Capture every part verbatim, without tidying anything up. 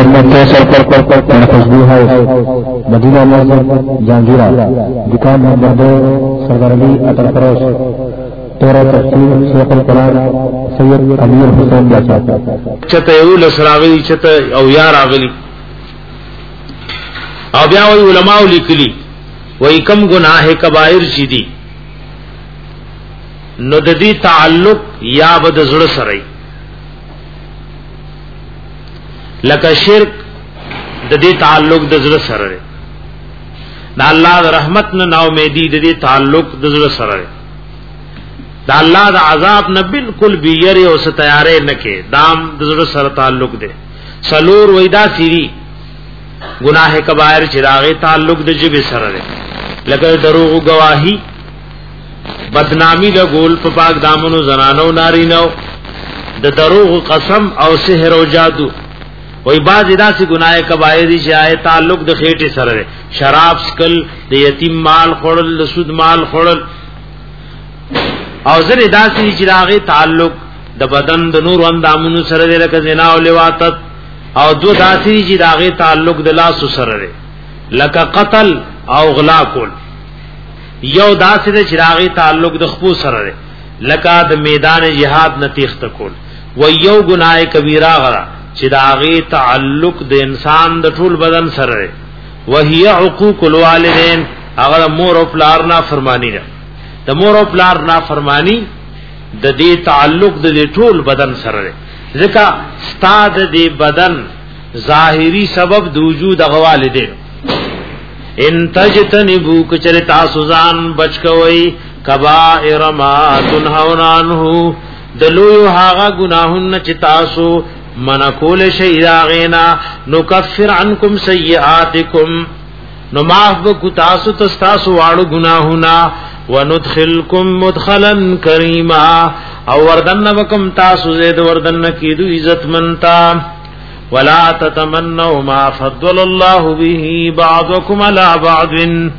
मोहम्मद कैसर कर कर कर कर खुशबू है मदीना मस्जिद जहांगीरा दुकान नंबर दो सरदार अली अतर फरोश तेरह तफसीर शेख अल कुरान सैयद अमीर हुसैन जाचा चते उल सरागली चते او यार आगली او بیا وی علماء لیکلی وی کم گناہ کبائر چی دی نو د دې تعلق یا بد زړه سره لکه شرک د دې تعلق د زړه سره د الله د رحمت نه نو امیدی د دې تعلق د زړه سره د الله د عذاب نه بالکل بیری او ست تیارې نه کې دام د زړه سره تعلق دی سلور وېدا سری گناہ کبائر چراغ تعلق د جبه سره ده لکه دروغ گواہی بدنامی د ګول په پاک دامنو زنانو نارینو د دروغ قسم او سحر او جادو وای باز داسې گناہ کبائر دي چې تعلق د خېټه سره ده شراب سکل د یتیم مال خورل د سود مال خورل او زره داسې چراغ تعلق د بدن د نور اندامونو سره ده لکه زنا او لواطت او دو داسی چې داغه تعلق د لاس سره لري لکه قتل او غلا کول یو داسې د چراغي تعلق د خپو سره لري لکه د میدان جهاد نتیخت کول و یو ګناه کبیره غره چې داغه تعلق د انسان د ټول بدن سره لري وهي حقوق الوالدین هغه مور او پلار نه فرمانی ده د مور او پلار نه فرمانی د دې تعلق د ټول بدن سره لري ذکا استاد دی بدن ظاهری سبب د وجود غوالدین ان تجتنبو کچرتا سوزان بچ کوي کبائر ما تنهون عنه دلو هاغه گناهن چتاسو من کول شی راغینا نکفر عنکم سیئاتکم نو معاف کو تاسو تاسو واړو گناهونه وندخلکم مدخلا کریما او وردن وکم تاسو زید وردن کیدو عزت منتا ولا تتمنوا ما فضل الله به بعضكم على بعض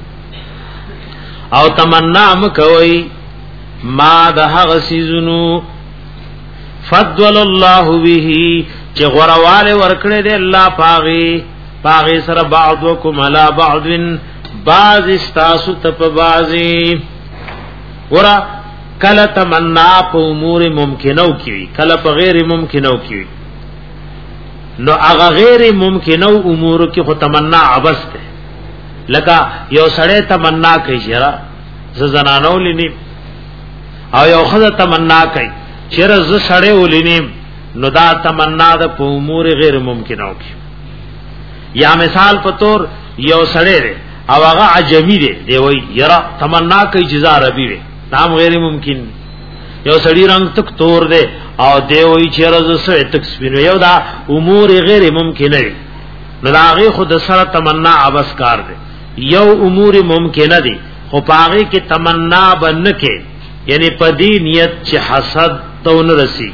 او تمنا مکوي ما ده غسیزنو فضل الله به چې غرواله ورکړي دي الله پاغي پاغي سره بعضكم على بعض بعض استاسو تپ بعضي ورا کله تمنا په امور ممکنو کی کله په غیر ممکنو کی نو هغه غیر ممکنو امور کې خو تمنا عبث ده لکه یو سړی تمنا کوي شرا زنانو لنی او یو خدای تمنا کوي شرا ز سړی ولنی نو دا تمنا د په امور غیر ممکنو کی یا مثال په تور یو سړی او هغه عجمی دی دی وای یرا تمنا کوي جزا عربی وي نام غیر ممکن یو سړی رنگ تک تور دی او دی وای چیرز سره تک سپینو یو دا امور غیر ممکن نه نو هغه خود سره تمنا عبس کار دی یو امور ممکن دي خو پاغه کې تمنا بنکه یعنی پدی نیت چې حسد تون رسی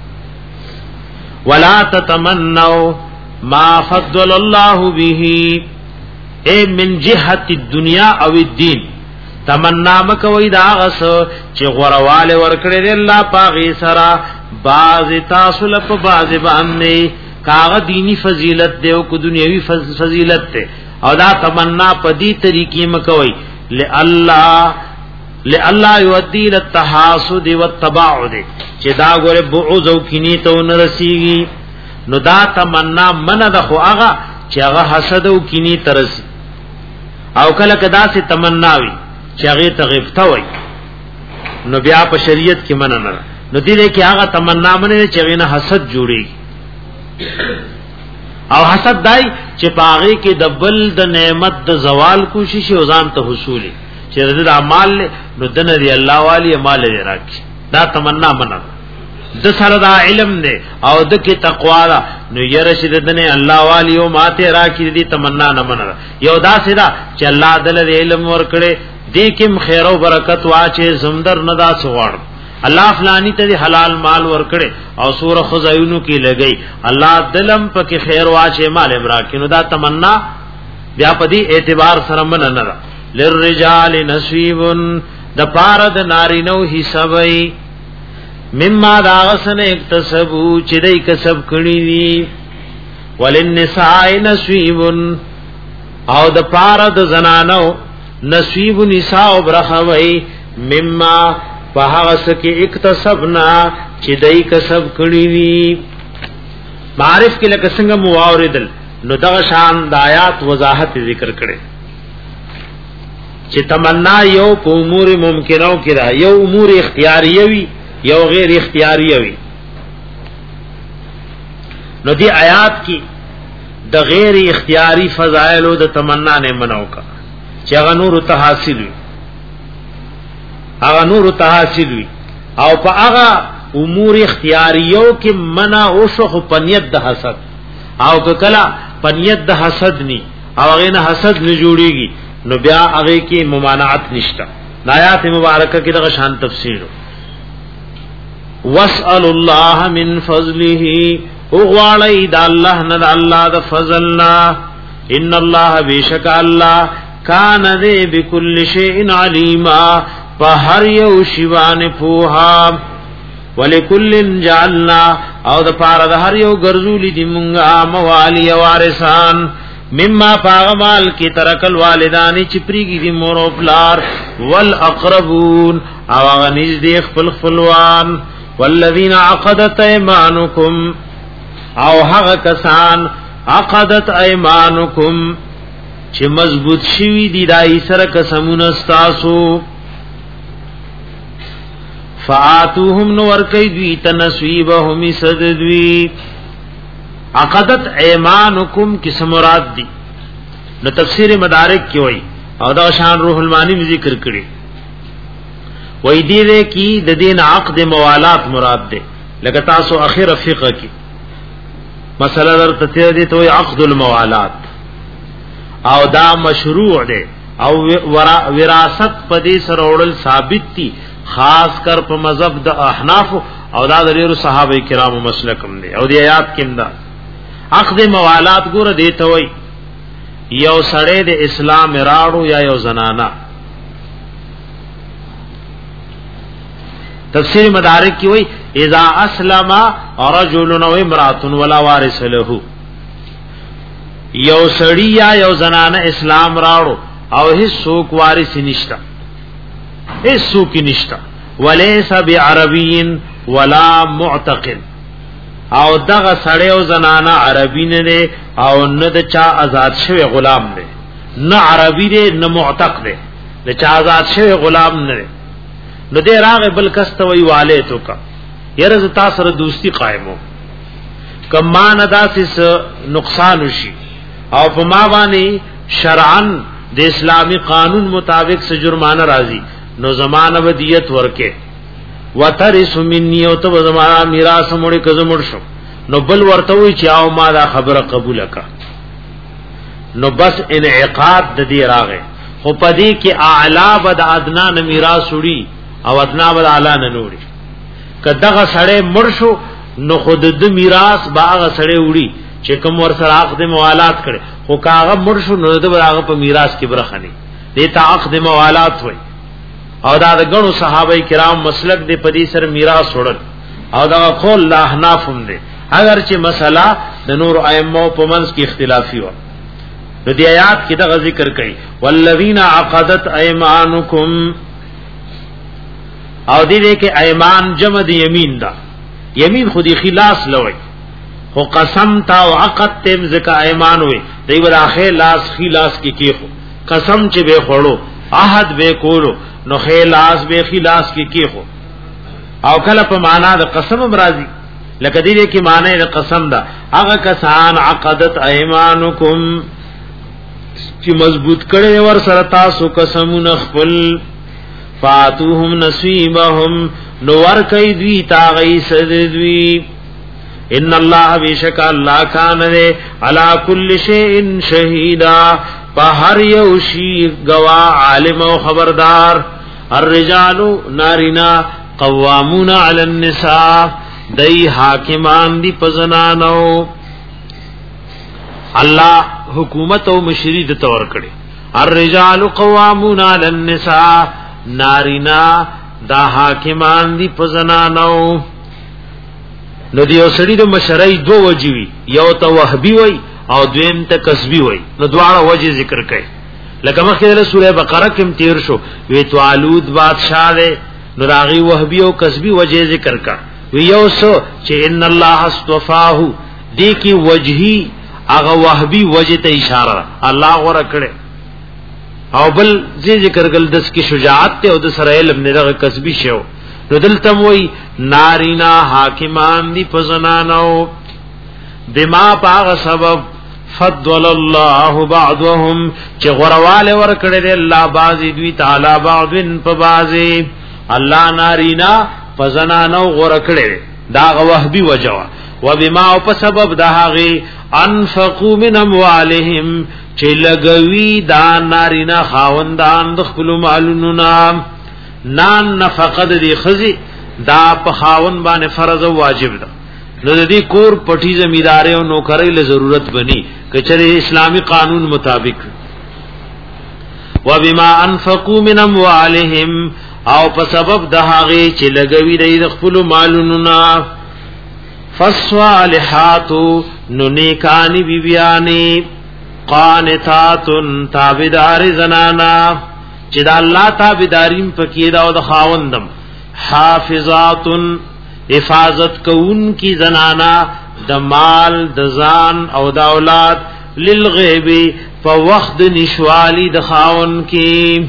ولا تتمنوا ما فضل الله به اے من جهت الدنيا او الدين تمنا مکوئی دا غس چې غرواله ورکړي دی الله پاغي سرا باز تاسو لپ باز باندې کاغه دینی فضیلت دی او کو دنیوي فضیلت دی او دا تمنا پدی طریقې مکوئی لله لله يودي للتحاسد والتباعد چې دا ګوره بعوذ او کینی ته نرسیږي نو دا تمنا من د خو هغه چې هغه حسد او کینی ترسي او کله کدا سي تمناوي چې هغه تغفته وي نو بیا په شریعت کې منع نه نو دې کې هغه تمنا منه چې هغه نه حسد جوړي او حسد دای چې پاغي کې د بل د نعمت د زوال کوشش او ځان ته حصولي چې د اعمال نو د نری الله والی مال لري راکي دا تمنا منه د سره دا علم نه او د کې تقوا نو يرشد دنه الله والی او ماته راکې دي تمنا نه منره یو دا سدا چې الله دل علم ورکړي دې کوم خیر او برکت واچې زمدر نه دا سوړ الله فلانی ته حلال مال ورکړي او سور خزایونو کې لګي الله دلم پکې خیر واچې مال امراکې نو دا تمنا بیا په دې اعتبار سره من نه للرجال نصیب د پارد نارینو حسابي مما داغسن اکتسبو چې دای کسب کړی دي وللنساء نصیب او د پاره د زنانو نصیب نساء برخوي مما فهغس کی اکتسبنا چې دای کسب کړی وی معرف کې لکه څنګه مواردل نو دغه شان د آیات وضاحت ذکر کړي چې تمنا یو په امور ممکنو کې را یو امور اختیاریه وی یو غیر اختیاریه وی نو دی آیات کې د غیر اختیاری فضائل او د تمنا نه منو کا چې هغه نور ته حاصل وي هغه نور ته حاصل وي او په هغه امور اختیاریو کې منع او شخ پنیت د حسد او کله پنیت د حسد ني او هغه نه حسد نه جوړيږي نو بیا هغه کې ممانعت نشته آیات مبارکه کې دغه شان تفسیر واسال الله من فضله او غواړی د الله نه د الله د فضلنا ان الله بیشک الله کان ذی بكل شیء علیما په هر یو شیوان پوها ولکل جعلنا او د پاره د هر یو ګرځولی دی مونږه موالی وارثان مما پاغمال کی ترکل والدانی چپریږي دی مور او پلار والاقربون او غنیز دی خپل خپلوان والذین عقدت ایمانکم او هغه کسان عقدت ایمانکم چې مضبوط شوی دی دای سره قسمونه استاسو فآتوهم نور کئی دوی تنسویبهم صددوی عقدت ایمانکم کس مراد دی نو تفسیر مدارک کی وئی او دا شان روح المانی میں ذکر کری وئی دیدے کی د دین عقد موالات مراد دے لگتاسو اخیر فقہ کی مسئلہ در تطیر دی تو عقد الموالات او دا مشروع دے او وراثت پدی سر اوڑل ثابت تی خاص کر په مذهب د احناف او دا د ډیرو صحابه کرامو مسلکم دي او د آیات کې دا عقد موالات ګور دی ته وای یو سړی د اسلام راړو یا یو زنانا تفسیر مدارک کی وای اذا اسلم رجل و امراه ولا وارث له یو سړی یا یو زنانا اسلام راړو او هیڅ څوک وارث نشتا ایسو کی نشتا ولیس بعربین ولا معتقل او دغه سړی او زنانا عربی نه دی او نه د چا آزاد شوی غلام دی نه عربی دی نه معتق دی د چا آزاد شوی غلام نه دی نو دې راغ بل کسته وی والے تو کا یره ز تاسو سره دوستی قائمو کما نه داسس نقصان وشي او په ما باندې شرعن د اسلامی قانون مطابق سے جرمانه راځي نو زمانہ ودیت ورکه وترث مني او تو زمانہ میراث مړي کزمړ شو نو بل ورته وی چې او ما دا خبره قبول کا نو بس انعقاد د دې راغه خو پدې کې اعلی بد ادنا نه میراث وړي او ادنا بد اعلی نه نوړي کداغه سړی مړ شو نو خود د میراث باغه سړی وړي چې کوم ور سره عقد موالات کړي خو کاغه مړ شو نو د هغه په میراث کې برخه نه دي ته عقد موالات وای او دا د غنو صحابه کرام مسلک دی پدی سر میراث وړل او دا قول لا احناف هم دی اگر چې مسله د نور ائمه په منځ کې اختلافي و نو دی آیات کې دا ذکر کړي والذین عقدت ایمانکم او دې دې کې ایمان جمع دی یمین دا یمین خودی خلاص لوي خو قسم تا او عقد تم زکا ایمان وي دی ورخه لاس خلاص کې کیخو قسم چې به خړو عهد به کولو نو خلاص به خلاص کې کیخو او کله په معنا د قسم راضي لکه دې کې معنی د قسم دا هغه کسان عقدت ایمانکم چې مضبوط کړي ور سره تاسو قسمونه خپل فاتوهم نصیبهم نو ور کوي دوی تاغي سدوی ان الله بیشک الله کان علی کل شیء شهیدا بہر یو شی گواہ عالم و خبردار الرجال نارینا قوامون علی النساء دای حاکمان دی پزنانو الله حکومت او مشری د تور کړي الرجال قوامون علی النساء نارینا دا حاکمان دی پزنانو نو دی اوسړي د مشرای دو وجوي یو ته وهبي وای او دویم ته کسبي وای نو دواړه وجه ذکر کړي لکه مخکې د سوره بقره کې تیر شو وی توالود بادشاہ ده نو راغي وهبي او کسبي وجه ذکر کا وی یو سو چې ان الله استفاه دی کی وجهي هغه وهبي وجه ته اشاره الله غره کړي او بل زی ذکر کول دس کی شجاعت ته او د سره علم نه دغه کسبي شو نو دلته وی نارینا حاکمان دی پزنانو بما پاغ سبب فضل الله بعضهم چې غرواله ور کړی دی الله بازي دوی تعالی بعضن په بازي الله نارینا پزنانو غره کړی دا وهبي وجوا وبما په سبب دهغه انفقوا من اموالهم چې لګوي دا نارینا خاوندان د خپل مالونو نام نان نفقه دی خزي دا په خاون باندې فرض او واجب ده نو د دې کور پټي زمیدار او نوکرۍ له ضرورت بني کچره اسلامی قانون مطابق وبما انفقوا من اموالهم او په سبب د هغه چې لګوي د خپل مالونو نا فصالحات نو نیکانی بیبیانی قانتات تابدار زنانا چې د الله تابعداریم پکې دا او د خاوندم حافظات حفاظت کون کی زنانا د مال د ځان او د اولاد للغیب په وخت نشوالی د خاون کی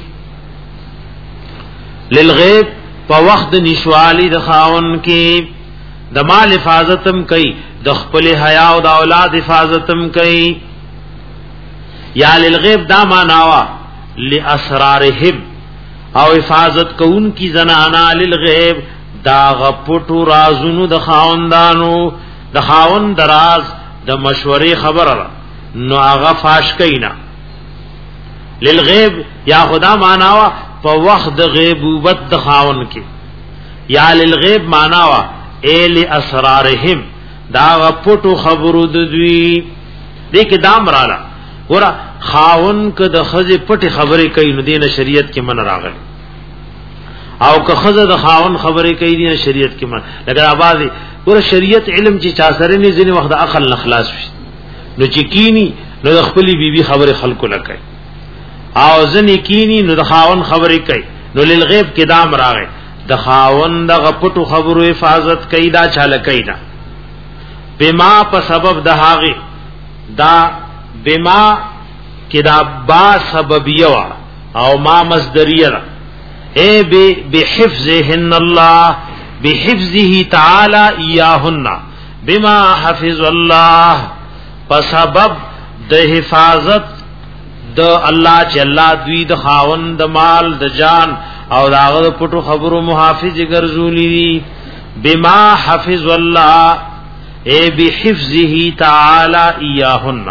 للغیب په وخت نشوالی د خاون کی د مال حفاظتم کوي د خپل حیا او د اولاد حفاظتم کوي یا للغیب دا معناوا لاسرارهم او حفاظت کون کی زنانا للغیب دا غپټو رازونو د خاوندانو د خاوند دراز د مشورې خبره نو هغه فاش کینا للغیب یا خدا معناوا په وخت د غیبوبت د خاون کې یا للغیب معناوا ال اسرارهم دا غپټو خبرو د دوی دې کې دام رااله ګور خاون که د خزه پټي خبرې کوي نو دینه شریعت کې من راغلی او که خزه د خاون خبرې کوي دینه شریعت کې من لکه اباظي ګور شریعت علم چې چا سره نه ځنی وخت عقل نخلاص شي نو چې کینی نو د خپل بیبي خبره خلکو نه کوي او ځنی کینی نو د خاون خبرې کوي نو للغیب کې دام راغی د خاون د غپټو خبرو حفاظت کوي دا چاله کوي دا بما په سبب د هاغه دا بما کدا با سببیه او ما مصدریه اے بحفظهن الله بحفظه تعالی ایاهن بما حفظ الله په سبب د حفاظت د الله چې الله دوی د خاوند د مال د جان او داغه پټو خبرو محافظ ګرځولي بما حفظ الله اے بحفظه تعالی ایاهن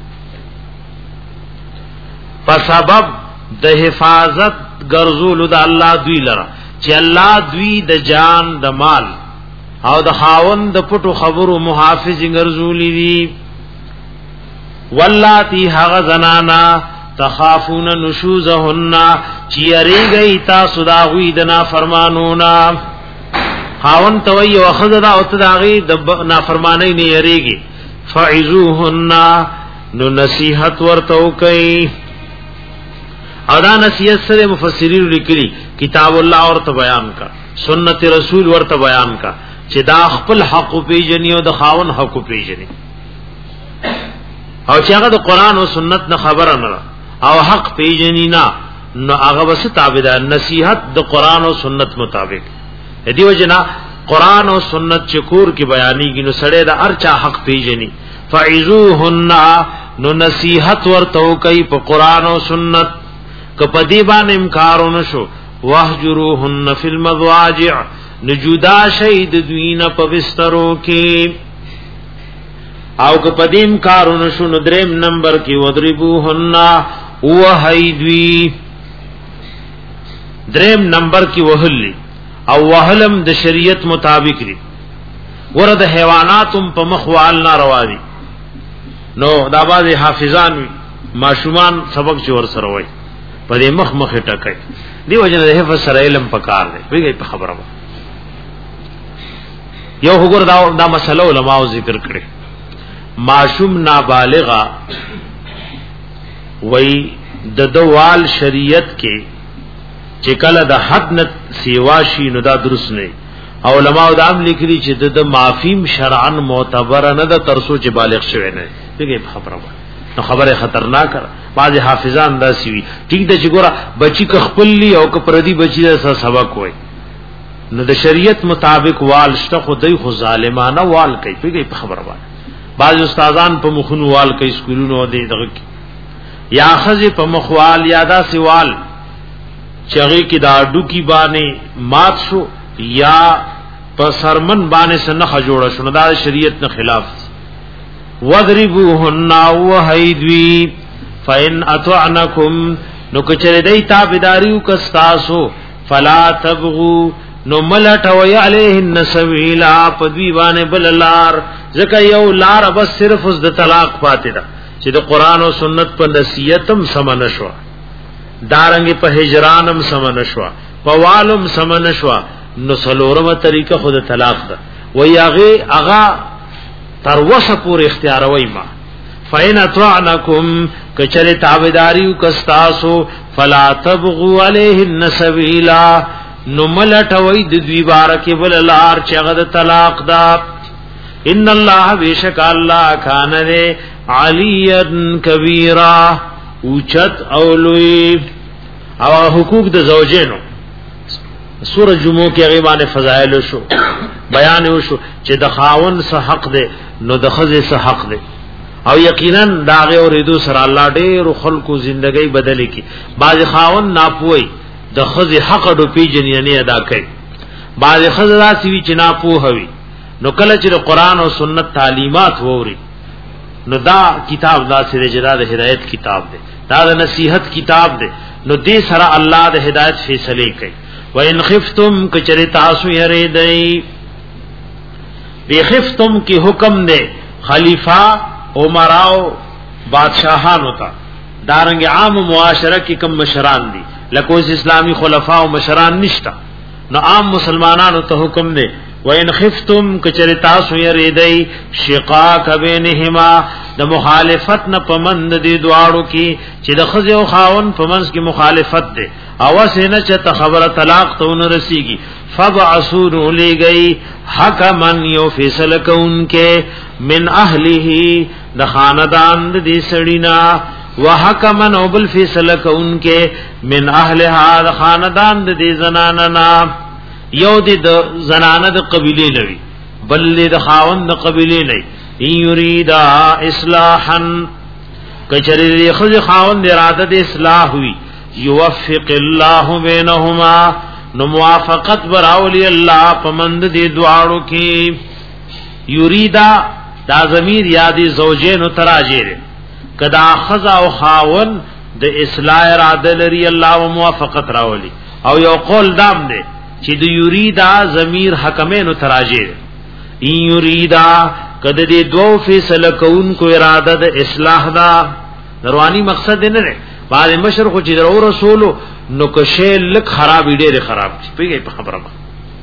په سبب د حفاظت ګرځول د الله دوی لره چې الله دوی د جان د مال او د خاوند د پټو خبرو محافظ ګرځولي دي واللاتی هغه زنانا تخافون نشوزهن چیریږي تاسو دا غوی د نافرمانونا خاوند توي او خذدا او تداغي د نافرمانی نه یریږي فعذوهن نو نصیحت ورته کوي او دا نصیحت سره مفسرین لیکلي کتاب الله ورته بیان کا سنت رسول ورته بیان کا چې دا خپل حق پیژني او د خاون حق پیژني او چې هغه د قران او سنت نه خبره نه او حق پیژني نه نو هغه وس تابعدار نصیحت د قران او سنت مطابق دی وجنا قران او سنت چې کور کې بیانېږي نو سړی د ارچا حق پیژني فعذوهن نو نصیحت ورته کوي په قران او سنت کپدی باندې انکارونه شو واهجروهن فی المضاجع نجودا شهید دوینه په بسترو کې او کپدی انکارونه شو نو دریم نمبر کې وضربوهن وهیدوی دریم نمبر کې وهلی او وهلم د شریعت مطابق دی ورته حیواناتم په مخوال ناروا دي نو دا باز حافظان ماشومان سبق چور سره وای په دې مخ مخ ټکای دی وجنه د حفظ سره علم پکار دی ویږي په خبره یو وګور دا دا مسله علماء ذکر کړي معصوم نابالغه وای د دوال شریعت کې چې کله د حد نه سیوا شي نو دا درست نه علماء دا هم لیکلي چې د معفیم شرعا معتبر نه د ترسو چې بالغ شوی نه دغه خبره نو خبره خطرناک بعض حافظان دا سی ټیک د چګورا بچی ک خپل لی او ک پردي بچی سره سبق وای نو د شریعت مطابق وال شته خدای خو ظالمانه وال کوي په خبره باندې بعض استادان په مخونو وال کوي سکولونو دی دغه یا خزه په مخوال یادا سوال چغی کی دا ډو کی باندې مات شو یا په سرمن باندې سنخ جوړه شنو دا شریعت نه خلاف وضربوهن وهیدوی فإن اطعنکم نو کچره دی تابعداریو کستاسو فلا تبغوا نو ملټوي علیهن سبیلا پدوی باندې بللار زکه یو لار بس صرف د طلاق پاتې ده چې د قران او سنت په نصیحتم سمن شو دارنګ په هجرانم سمن شو په والم سمن شو نو سلورمه طریقه خود طلاق ده وی هغه هغه تر وسه پور اختیار وای ما فین اطعنکم کچره تابعداریو کستاسو فلا تبغوا علیهن سبیلا نو ملټوي د دوی بارکه بللار چې هغه طلاق ده ان الله بیشک الله کان علیا کبیرا اوچت اولوی او حقوق د زوجینو سورہ جمعہ کې غیبانه فضائل شو بیان وشو چې د خاون سره حق ده نو د خزه سره حق ده او یقینا داغه اوریدو سره الله ډېر خلکو ژوندۍ بدلې کی باز خاون ناپوي د خزه حق د پیجنې ادا کوي باز خزه راسي چې ناپوهوي نو کله چې قرآن او سنت تعلیمات ووري نو دا کتاب دا سره جدا د هدایت کتاب دی دا د نصیحت کتاب دی نو دې سره الله د هدایت فیصله کوي وان خفتم کچری تاسو یری دی بی خفتم کی حکم دے خلیفہ عمراء بادشاہان ہوتا دارنگ عام معاشرہ کی کم مشران دی لکوس اسلامی خلفاء و مشران نشتا نو عام مسلمانانو ته حکم دے وَإِنْ خِفْتُمْ کچری تاسو یریدئی شقاق بینهما د مخالفت نه پمند دی دواړو کی چې د خزه او خاون پمنس کی مخالفت ده اوسه نه چې خبره طلاق ته ون رسیږي فبعثوا لگئی حکمن یو فیصله کونکه من اهله د خاندان د سړینا وحکمن او بل فیصله کونکه من اهلها د خاندان د زناننا یو د زنانه د قبیله لوي بل د خاوند د قبیله نه یریدا اصلاحا کچری خو خاوند اراده د اصلاح وی یوفق الله بینهما نو موافقت براولی الله پمند دی دواړو کې یریدا دا ضمیر یادی زوجین تراجر کدا خزا او خاون د اصلاح اراده لري الله او موافقت راولي او یو قول دام دی چې د یریدا ضمیر حکمین تراجر ای یریدا کده دې دوه فیصله کون کو اراده د اصلاح دا رواني مقصد نه نه بعد مشرق چې درو رسولو نو کشه لک خراب ډېر خراب پیږي په خبره ما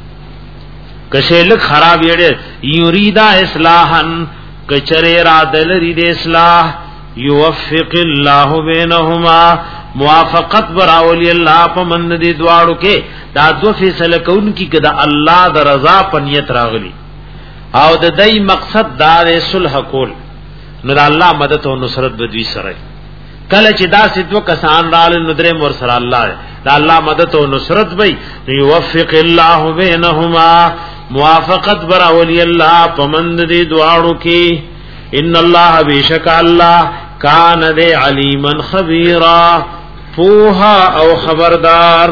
کشه لک خراب ډېر یریدا اصلاحن کچره اراده لري د اصلاح یوفق الله بینهما موافقت براولی الله پمند دي دواړو کې دا دو فیصله کون کی کدا الله د رضا پنیت راغلی او د دای مقصد دار صلح کول نو د الله مدد او نصرت بدوی سره کله چې دا سدو کسان رال ندره مور سره الله د الله مدد او نصرت وي یوفق الله بینهما موافقت براولی الله پمند دي دواړو کې ان الله بیشک الله کان دے علیما خبیرا فوها او خبردار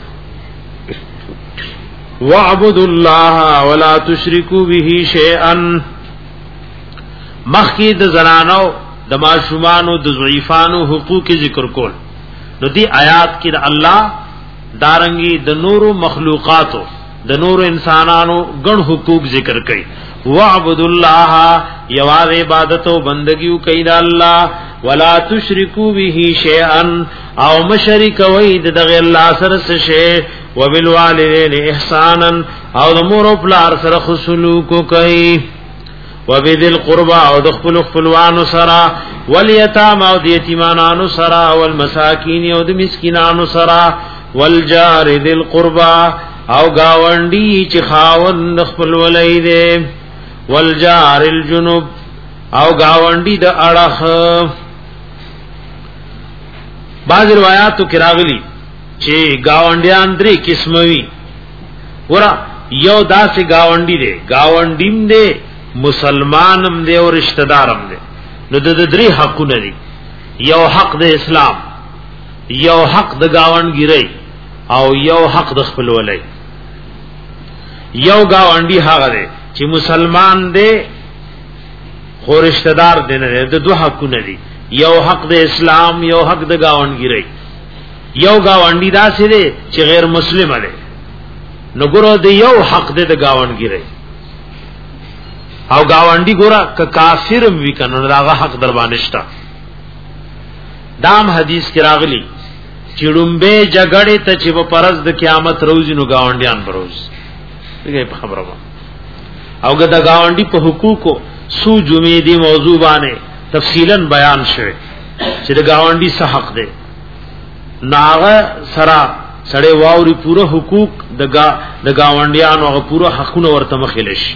وَاعْبُدُوا اللَّهَ وَلَا تُشْرِكُوا بِهِ شَيْئًا مخکی د زنانو د ماشومانو د ضعیفانو حقوق ذکر کول نو دی آیات کې د الله دارنګي د نورو مخلوقاتو د نورو انسانانو ګڼ حقوق ذکر کړي وَاعْبُدُوا اللَّهَ یوار عبادت او بندګیو کوي د الله ولا تشرکو به شیئا او مشرک وای د غیر الله سره څه شی وبالوالدین احسانا او د مور او پلار سره خسلوک کوي وبذل قربا او د خپل خپلوانو سره والیتام او د یتیمانو سره والمساکین او د مسکینانو سره والجار ذل قربا او گاونډي چې خاوند خپل ولای دی والجار الجنوب او گاونډي د اړه. بعض روایتو کې راغلي چې گاونډیان درې قسم وي. ورا یو داسې گاونډي دی گاونډیم دی مسلمانم دی او رشتہ دارم دی. نو د درې حقونه دي. یو حق د اسلام، یو حق د گاونډګری او یو حق د خپل ولای. یو گاونډي هغه دی چې مسلمان دی خو رشتہ دار دی نه. د دوه حقونه دي، یو حق د اسلام یو حق د گاونډګری. یو گاونډي داسې دی چې غیر مسلم دی، نو ګورو د یو حق دی د گاونډګری. او گاونډي ګوره ک کافر وی کنه راغه حق در باندې شتا. دام حدیث کې راغلی چې لومبه جګړې ته چې په پرز د قیامت روزي نو گاونډیان بروز دغه په خبره وه. او ګدا گاونډي په حقوقو سو جمعې دی موضوع باندې تفصیلا بیان شوه چې د گاونډي څه حق دی. ناغه سره سړې واوري پوره حقوق د گا د گاونډیانو هغه پوره حقونه ورته مخېل شي.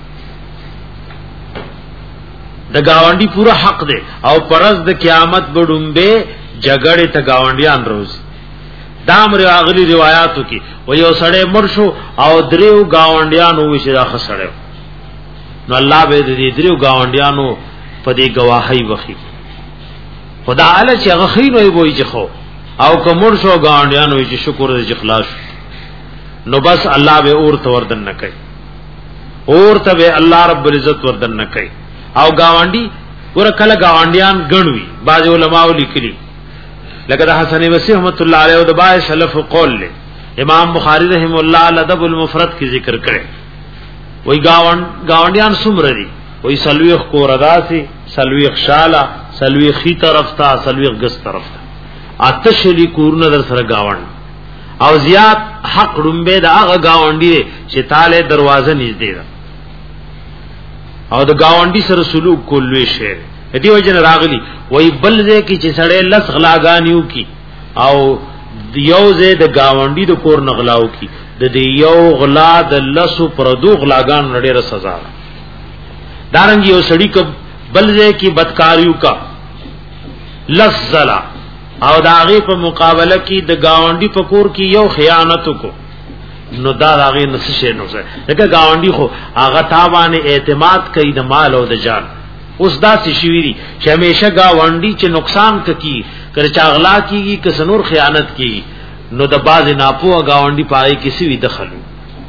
د گاونډي پوره حق دی او پرز د قیامت بډومبه جګړې ته گاونډیان روز. دام راغلي روایتو کې و یو سړی مرشو او دریو گاونډیانو وشي دا خسړیو. نو الله به دې دریو گاونډیانو په دې گواهی وکړي. خدا اعلی چې هغه خینوي وای چې خو او کومر شو گاونډیانو چې شکر دې اخلاص. نو بس الله به اور ته وردن نه کوي، اور ته به الله رب العزت وردن نه کوي. او گاونډي ور کله گاونډیان غنوي. بعض علماء لیکلي لکه د حسن بصری رحمت الله علیه او د باج سلف قول له امام بخاری رحم الله الادب المفرد کی ذکر کړي. وای گاوند گاونډیان څومره دي؟ وای سلويخ کورداسي، سلويخ شالا، سلويخ خي طرف ته، سلويخ ګس طرف ته. اتشلی کورونه در سره گاوند او زیات حق رومبه د هغه گاونډي چې تاله دروازه نږدې ده او د گاونډي سره سلوک کولوي شي. دې وجه راغلي وای بل ځای کې چې سړی لس غلاګانیو کی او یو ځای د گاونډي د کور نغلاو کی د دې یو غلا د لسو پر دو غلاګان نډېره سزا ده. دارنګ یو سړی ک بل ځای کې بدکاریو کا لس زلا او داغه په مقابله کې د گاونډي په کور کې یو خیانت کو نو دا داغه نسشه نو څه دغه گاونډي خو هغه تابانه اعتماد کوي د مال او د جان. اوس دا څه شویری چې همیشه گاونډي چې نقصان کوي کړه چاغلا کیږي که سنور خیانت کیږي نو د باز ناپوه گاونډي پای کسی وی دخلو.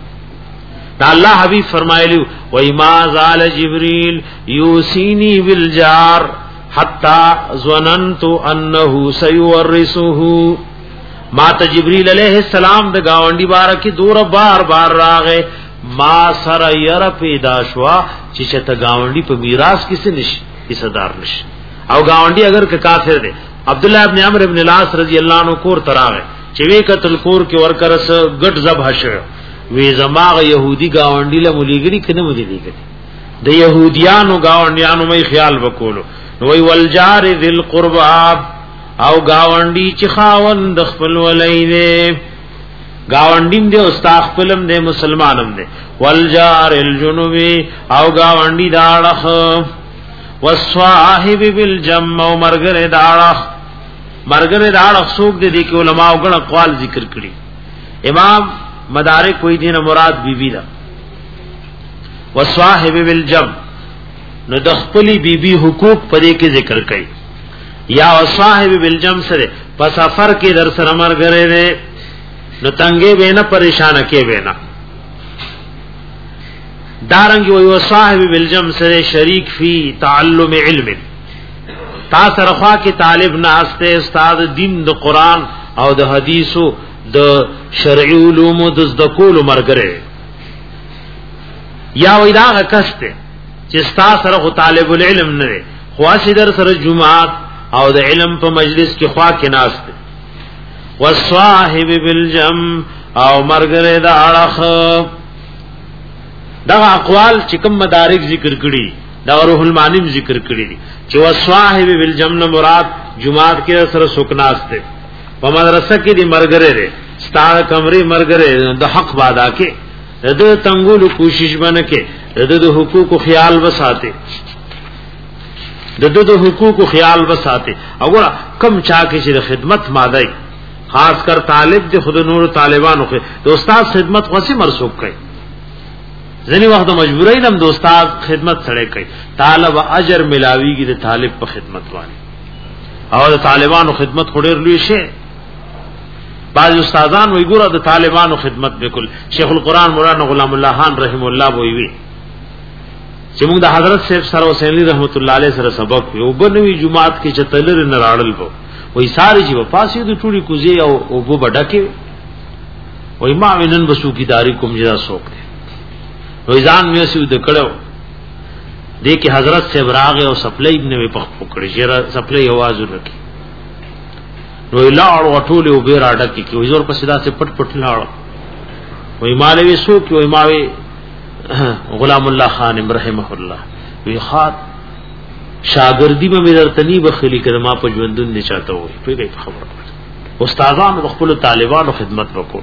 دا الله حبیب فرمایلیو و ما زال جبريل یوسینی بالجار حتا ظننت انه سيورثه. ما ته جبريل علیہ السلام د گاونډي بارکه دور بار بار راغې ما سره ير پیدا شوا چې چته گاونډي په میراث کې څه نشي حصدار نشي. او گاونډي اگر که کافر دی عبد الله ابن عمرو ابن العاص رضی الله عنه کور تراغه چې وی قتل کور کې ورکرس غټ ذبح شو وی زماغه يهودي گاونډي له مليګري کنه مليګري د يهوديانو گاونډيانو مې خیال وکولو. وی والجار ذل قربا او گاونډي چې خاوند خپل ولای دی گاونډیم دی او ستا خپلم دی مسلمانم دی. والجار الجنوب او گاونډي داړه والصاحب بالجم او مرګره داړه مرګره داړه څوک دی د علماء غن اقوال ذکر کړي. امام مدارک کوئی دین مراد بیبی دا والصاحب بالجم نو د خپلې بیبي حقوق پدې کې ذکر کړي یا والصاحب بالجم سره په سفر کې در سره مرګره دی نو تنگے بینا پریشان کے بینا. دارنگی وی وصاحب بالجم سر شریک فی تعلم علم تا سرخوا کی طالب ناستے استاد دین د قرآن او د حدیثو د شرعی علوم د زدکول مرگره یا وی دا کستے چې ستا سره طالب العلم نه خواسی در سره جمعات او د علم په مجلس کې خوا کې ناسته. والصاحب بالجم او مرګره د اړخ. دا اقوال چې کوم مدارک ذکر کړي دا روح المانی ذکر کړي دي چې وصاحب بالجمن مراد جمعات کې سره سکناسته په مدرسه کې دي مرګره ده ستاره کمرې مرګره د حق وادا کې د تنګولو کوشش باندې کې د حقوق خیال وساته د د حقوق خیال وساته. وګوره کم چا کې چې خدمت ماده خاص کر طالب د خود نور طالبانو کې د استاد خدمت غوسه مرسوب کوي. ځنی وخت مجبورای نم د استاد خدمت سره کوي طالب اجر ملاویږي د طالب په خدمت باندې او د طالبانو خدمت خوري لوي شي. بعض استادان وی ګوره د طالبانو خدمت وکول. شیخ القرآن مولانا غلام الله خان رحم الله وی وی چې موږ د حضرت صاحب سره حسین علی رحمت الله علیه سره سبق یو بنوي جمعات کې چتلر نه راړل وو وای ساری چې پاسې د ټولي کوزي او وبو بډکه وای ما وینن بسو کی داری کوم جدا سوک دي وای ځان مې سو د کړو دې کې حضرت صاحب راغه او سپلای ابن په پکړی چې سپلای आवाज ورکړي نو لاړ وټول او بیر اډه کې وای زور په صدا سے پټ پټ لاړ وای مالوي سو کې وای ماوي غلام الله خان رحمه الله وی خاط شاګردی به مې درتنی بخلی کړه ما په ژوندون دي چاته وي په دې خبره استادانو خپل طالبانو خدمت وکړو.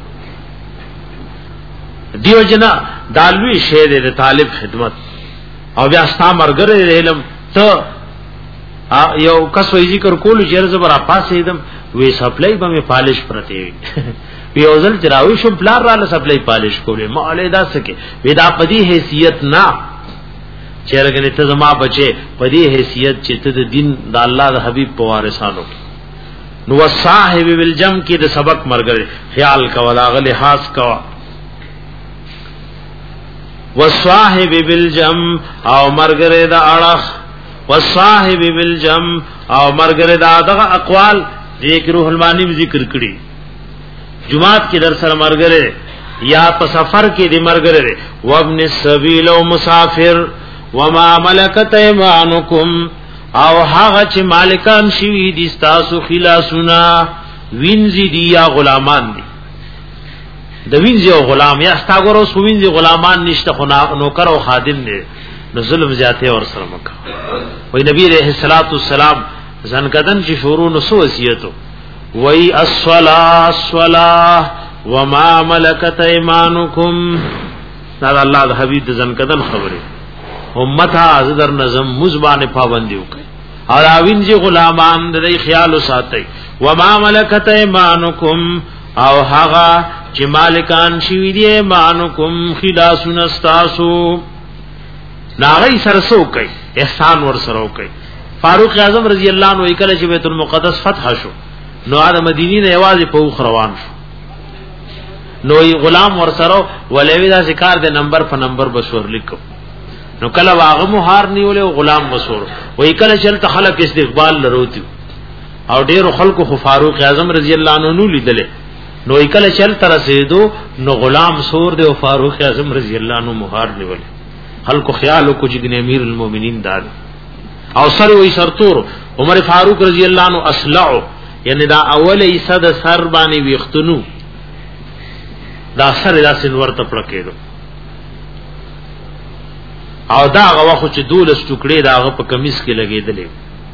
دیو جنا دالوی شه دې طالب خدمت او بیا ستا مرګره علم ته یو کس وی ذکر کول چې زبر پاسې دم وی سپلای به مې پالش پرته وي یو ځل چراوي شو پلار را له سپلای پالش کولې ما علیدا سکے ودا پدی حیثیت نا چیرګنه ته زما بچي پدی حیثیت چې ته د دین د الله د حبیب په وارثانو نو صاحب بالجم کې د سبق مرګره خیال کا ولا غل خاص کا وصاحب بالجم او مرګره د اړه وصاحب بالجم او مرګره د دغه اقوال ذکر روح المانی ذکر کړي. جمعات کې در سره مرګره یا په سفر کې دی مرګره وابن السبيل او مسافر وما ملکت ایمانکم او هغه چې مالکان شوی دي تاسو خلاصونه وینځي دي یا غلامان دي د وینځي او غلام یا استاګورو سو وینځي غلامان نشته خو نوکر او خادم دي نو ظلم زیاته اور سره مکه. وای نبی رحمت الصلوۃ والسلام زنکدن چې شروع نو سو وصیتو وی الصلاة الصلاة وما ملکت ایمانکم دا الله د حبیب د زنکدن خبره امتا ازدر نظم مزبان پابندیو کوي او اوینځي غلامان د خیال ساتي وما ملکت ایمانکم او هغه چې مالکان شوی دی ایمانکم خلاصون استاسو ناغی سرسو کوي احسان ور سره کوي. فاروق اعظم رضی الله عنه کله چې بیت المقدس فتح شو نو د مدینې نه یوازې په وخ روان شو نو غلام ورسره ولوی دا ذکر د نمبر په نمبر بشور لیکو نو کله واغه مهار نیول غلام وسور وای کله چل ته خلق استقبال لروتی او ډیرو خلکو خو فاروق اعظم رضی الله عنه نو لیدل نو کله چل تر رسیدو نو غلام سور دی او فاروق اعظم رضی الله عنه مهار نیول خلکو خیال کو چې امیر المؤمنین دار او سر وای سرتور عمر فاروق رضی الله عنه اصلع یعنی دا اول ایسا دا سر بانی ویختنو دا سر دا سنور تپڑکیدو او دا غوا خو چې دولس ټوکړي دا غ په کمیس کې لګیدلې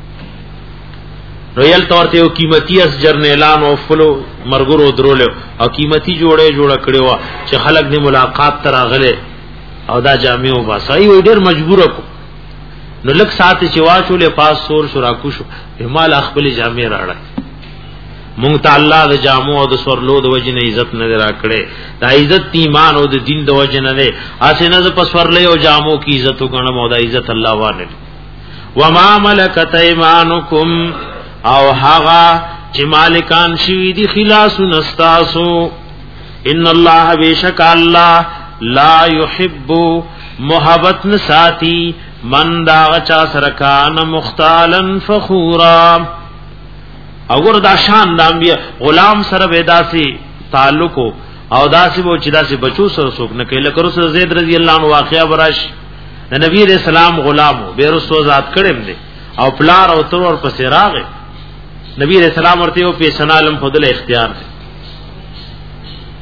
رویل تور ته یو قیمتي اس جرنیلان او فلو مرګرو درول او قیمتي جوړه جوړه کړو چې خلک دې ملاقات تر غله او دا جامع و باسای و ډیر مجبور کو نو لک سات چې واچولې پاس سور شرا کو شو همال خپل جامع راړه مونږ ته الله د جامو او د سورلو د وجنه عزت نه راکړي دا عزت ایمان او د دین د وجنه نه اسنه ز پسورلې او جامو کی عزت وګڼم او د عزت الله وانه وما ملکت ایمانکم او هغه چې مالکان شوی دي خلاص نستاسو ان الله بیشک الله لا يحب محبت نساتی من دا چا سرکان مختالن فخورا اور دا شان د انبیاء غلام سره وداسي تعلق او داسي وو چې داسي بچو سره څوک نه کله کرو سره زید رضی الله عنه واقعیا براش د نبی رسول الله غلام به رسو ذات کړم دي او پلار او تر ور پسې راغې نبی رسول الله ورته او په سنالم خدل اختیار دي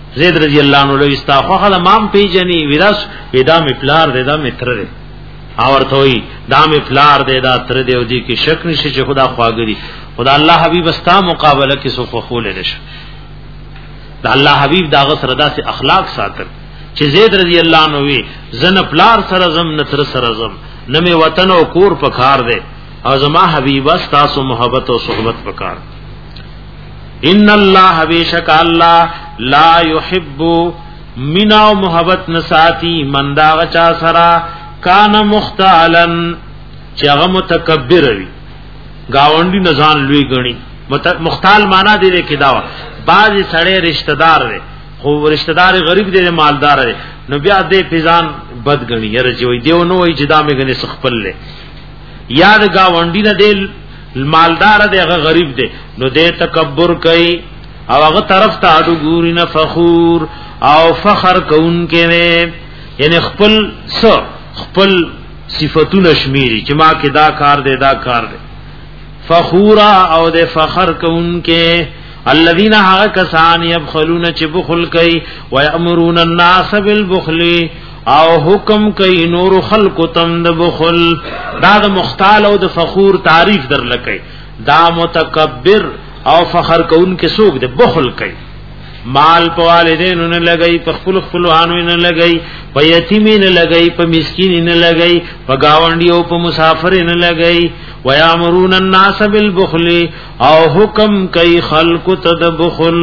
زید رضی الله عنه لو استاخه د مام پیجنی وراس پیدا مپلار دیدا متر دی اور توي دا مپلار دیدا تر دی او دی کی شک نشي چې خدا خواګری خدا الله حبیب استا مقابله کې سو خول نشه دا الله حبیب دا غسر داسې اخلاق ساتل چې زید رضی الله عنه وی زن پلار سره زم نتر سره زم نمه وطن او کور پکار دے او زما حبیب استاسو محبت او صحبت پکار ان الله بیشک الله لا يحب منا و محبت نساتی من دا غچا سرا کان مختالن چغه متکبر وی گاونډي نزان لوی غنی مختال معنا دی لیکي دا بعض سړی رشتہ دار دی خو رشتہ دار غریب دی مالدار دی نو بیا دې پیزان بد غنی یره چې وي دیو نو وي چې دا مې غنی سخپل له یاد گاونډي نه دی مالدار دی هغه غریب دی نو دې تکبر کوي او هغه طرف ته اډو ګوري نه فخور او فخر کوونکې نه یعنی خپل س خپل صفاتونه شمیري چې ما کې دا کار دی دا کار دی فخورا او د فخر کوونکې الذين ها کسان يبخلون چې بخل کوي ويأمرون الناس بالبخل او حکم کوي نور خلق تم د بخل دا د مختال او د فخور تعریف در لکې دا متکبر او فخر کوونکې سوق د بخل کوي مال په والدینو نه لګي په خپل خپلوانو نه لګي په یتیمین نه لګي په مسکین نه لګي په گاونډي او په مسافر نه لګي ويامرون الناس بالبخل او حکم کوي خلق تدبخل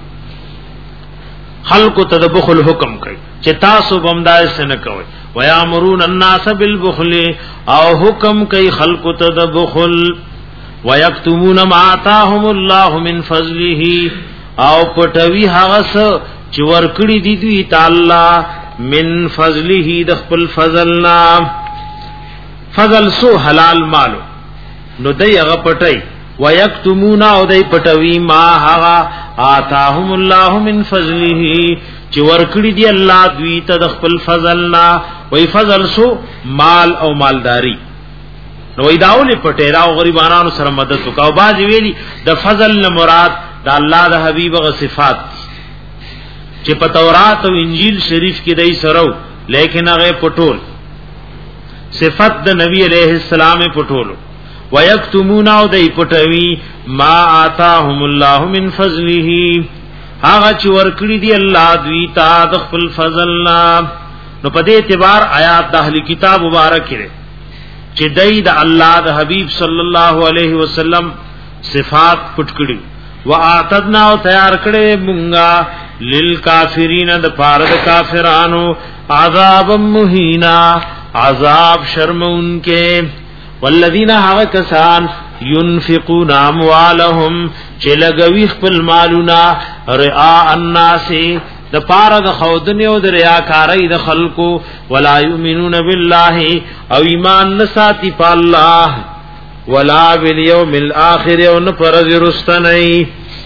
خلق تدبخل حکم کوي چې تاسو بمدای سن کوي ويامرون الناس بالبخل او حکم کوي خلق تدبخل ويكتمون ما آتاهم الله من فضله او پټوي هغه څه چې ورکړي دي دوی تعالی من فضله د خپل فضلنا فضل سو حلال مالو نو دای هغه پټي ويكتمون او دای پټوي ما هغه آتاهم الله من فضله چې ورکړي دي الله دوی ته د خپل فضلنا وای فضل سو مال او مالداری نو وای داول پټي راو غریبانو سره مدد وکاو باز ویلي د فضل نه مراد دا الله د حبیب غ صفات چې په تورات او انجیل شریف کې دای سره لیکن هغه پټول صفات د نبی علیہ السلام پټولو ويكتمون او دای پټوي ما آتاهم الله من فضله هغه چې ورکړي دی الله دوی ته د خپل فضلنا نو په دې اعتبار آیات د اهلی کتاب مبارک کړي چې دای د الله د حبیب صلی الله علیه وسلم صفات پټ کړي واعتدنا او تیار کړي مونږه للکافرین د پاره د کافرانو عذاب مهینا عذاب شرمونکه والذین ها کسان ينفقون اموالهم چې لګوي خپل مالونه رعاء الناس د پاره د خودنه او د ریاکاری د خلقو ولا یؤمنون بالله او ایمان نساتی په الله ولا بالیوم الاخر او نه پرز رستنی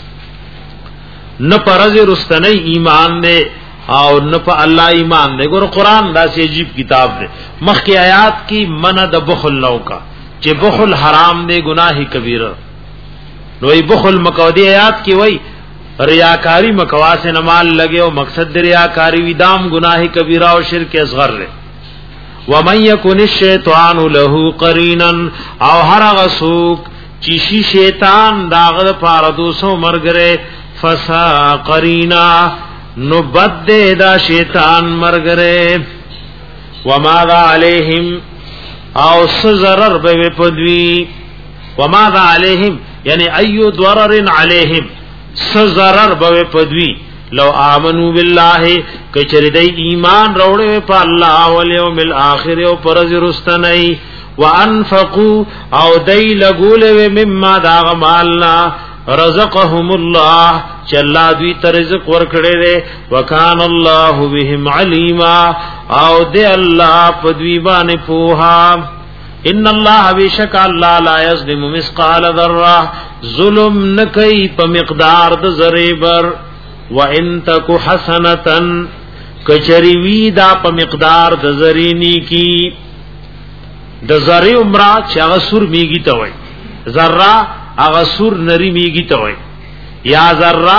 نه پرز رستنی ایمان دے او نه په الله ایمان دے ګور قران دا سی عجیب کتاب دے مخکی آیات کی منع د بخل نو کا چې بخل حرام دے گناہ کبیره نو ای بخل مکودی آیات کی وای ریاکاری مکواس نه مال لگے او مقصد ریاکاری ویدام گناہ کبیره او شرک اصغر لے ومن یکن الشیطان له قرینا او هر غسوک چی شیطان داغه پاره دوسو مرګره فسا قرینا نو بد دا شیطان مرګره وماذا علیہم او سزرر به پدوی وماذا علیہم یعنی ایو ضرر علیہم سزرر به پدوی لو آمنو بالله کچری دی ایمان روڑے پا اللہ والیوم الاخر او پرز رستنی وانفقو او دی لگولے مما داغ مالنا رزقهم الله چې الله دوی ته رزق ورکړي دي وکان الله بهم علیما او دی الله په دوی باندې پوها ان الله بیشک الله لا یظلم مثقال ذره ظلم نکي په مقدار د ذره بر وان تک حسنتن کچری وی دا په مقدار د زرینی کی د زری عمره چې هغه سور میږي ته وای ذره هغه سور نری میږي ته وای یا ذره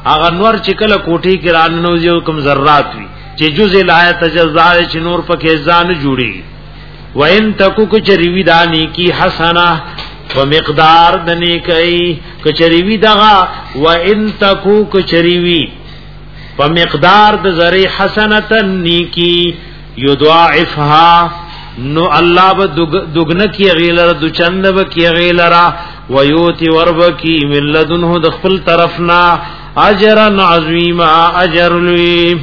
هغه نور چې کله کوټي کې رانو یو کوم ذرات وي چې جزء لا تجزا چې نور پکې ځان جوړي وان تکو کچریوی دانی کی حسنه و مقدار دنی کئی کچریوی دغا وان تکو کچریوی و مقدار د زری حسنتن نیکی یضاعفها نو الله به دغنه کی غیلر د چند به کی غیلرا ویوتی ورب کی ملذنه د خپل طرفنا اجرا عظیما اجر لوی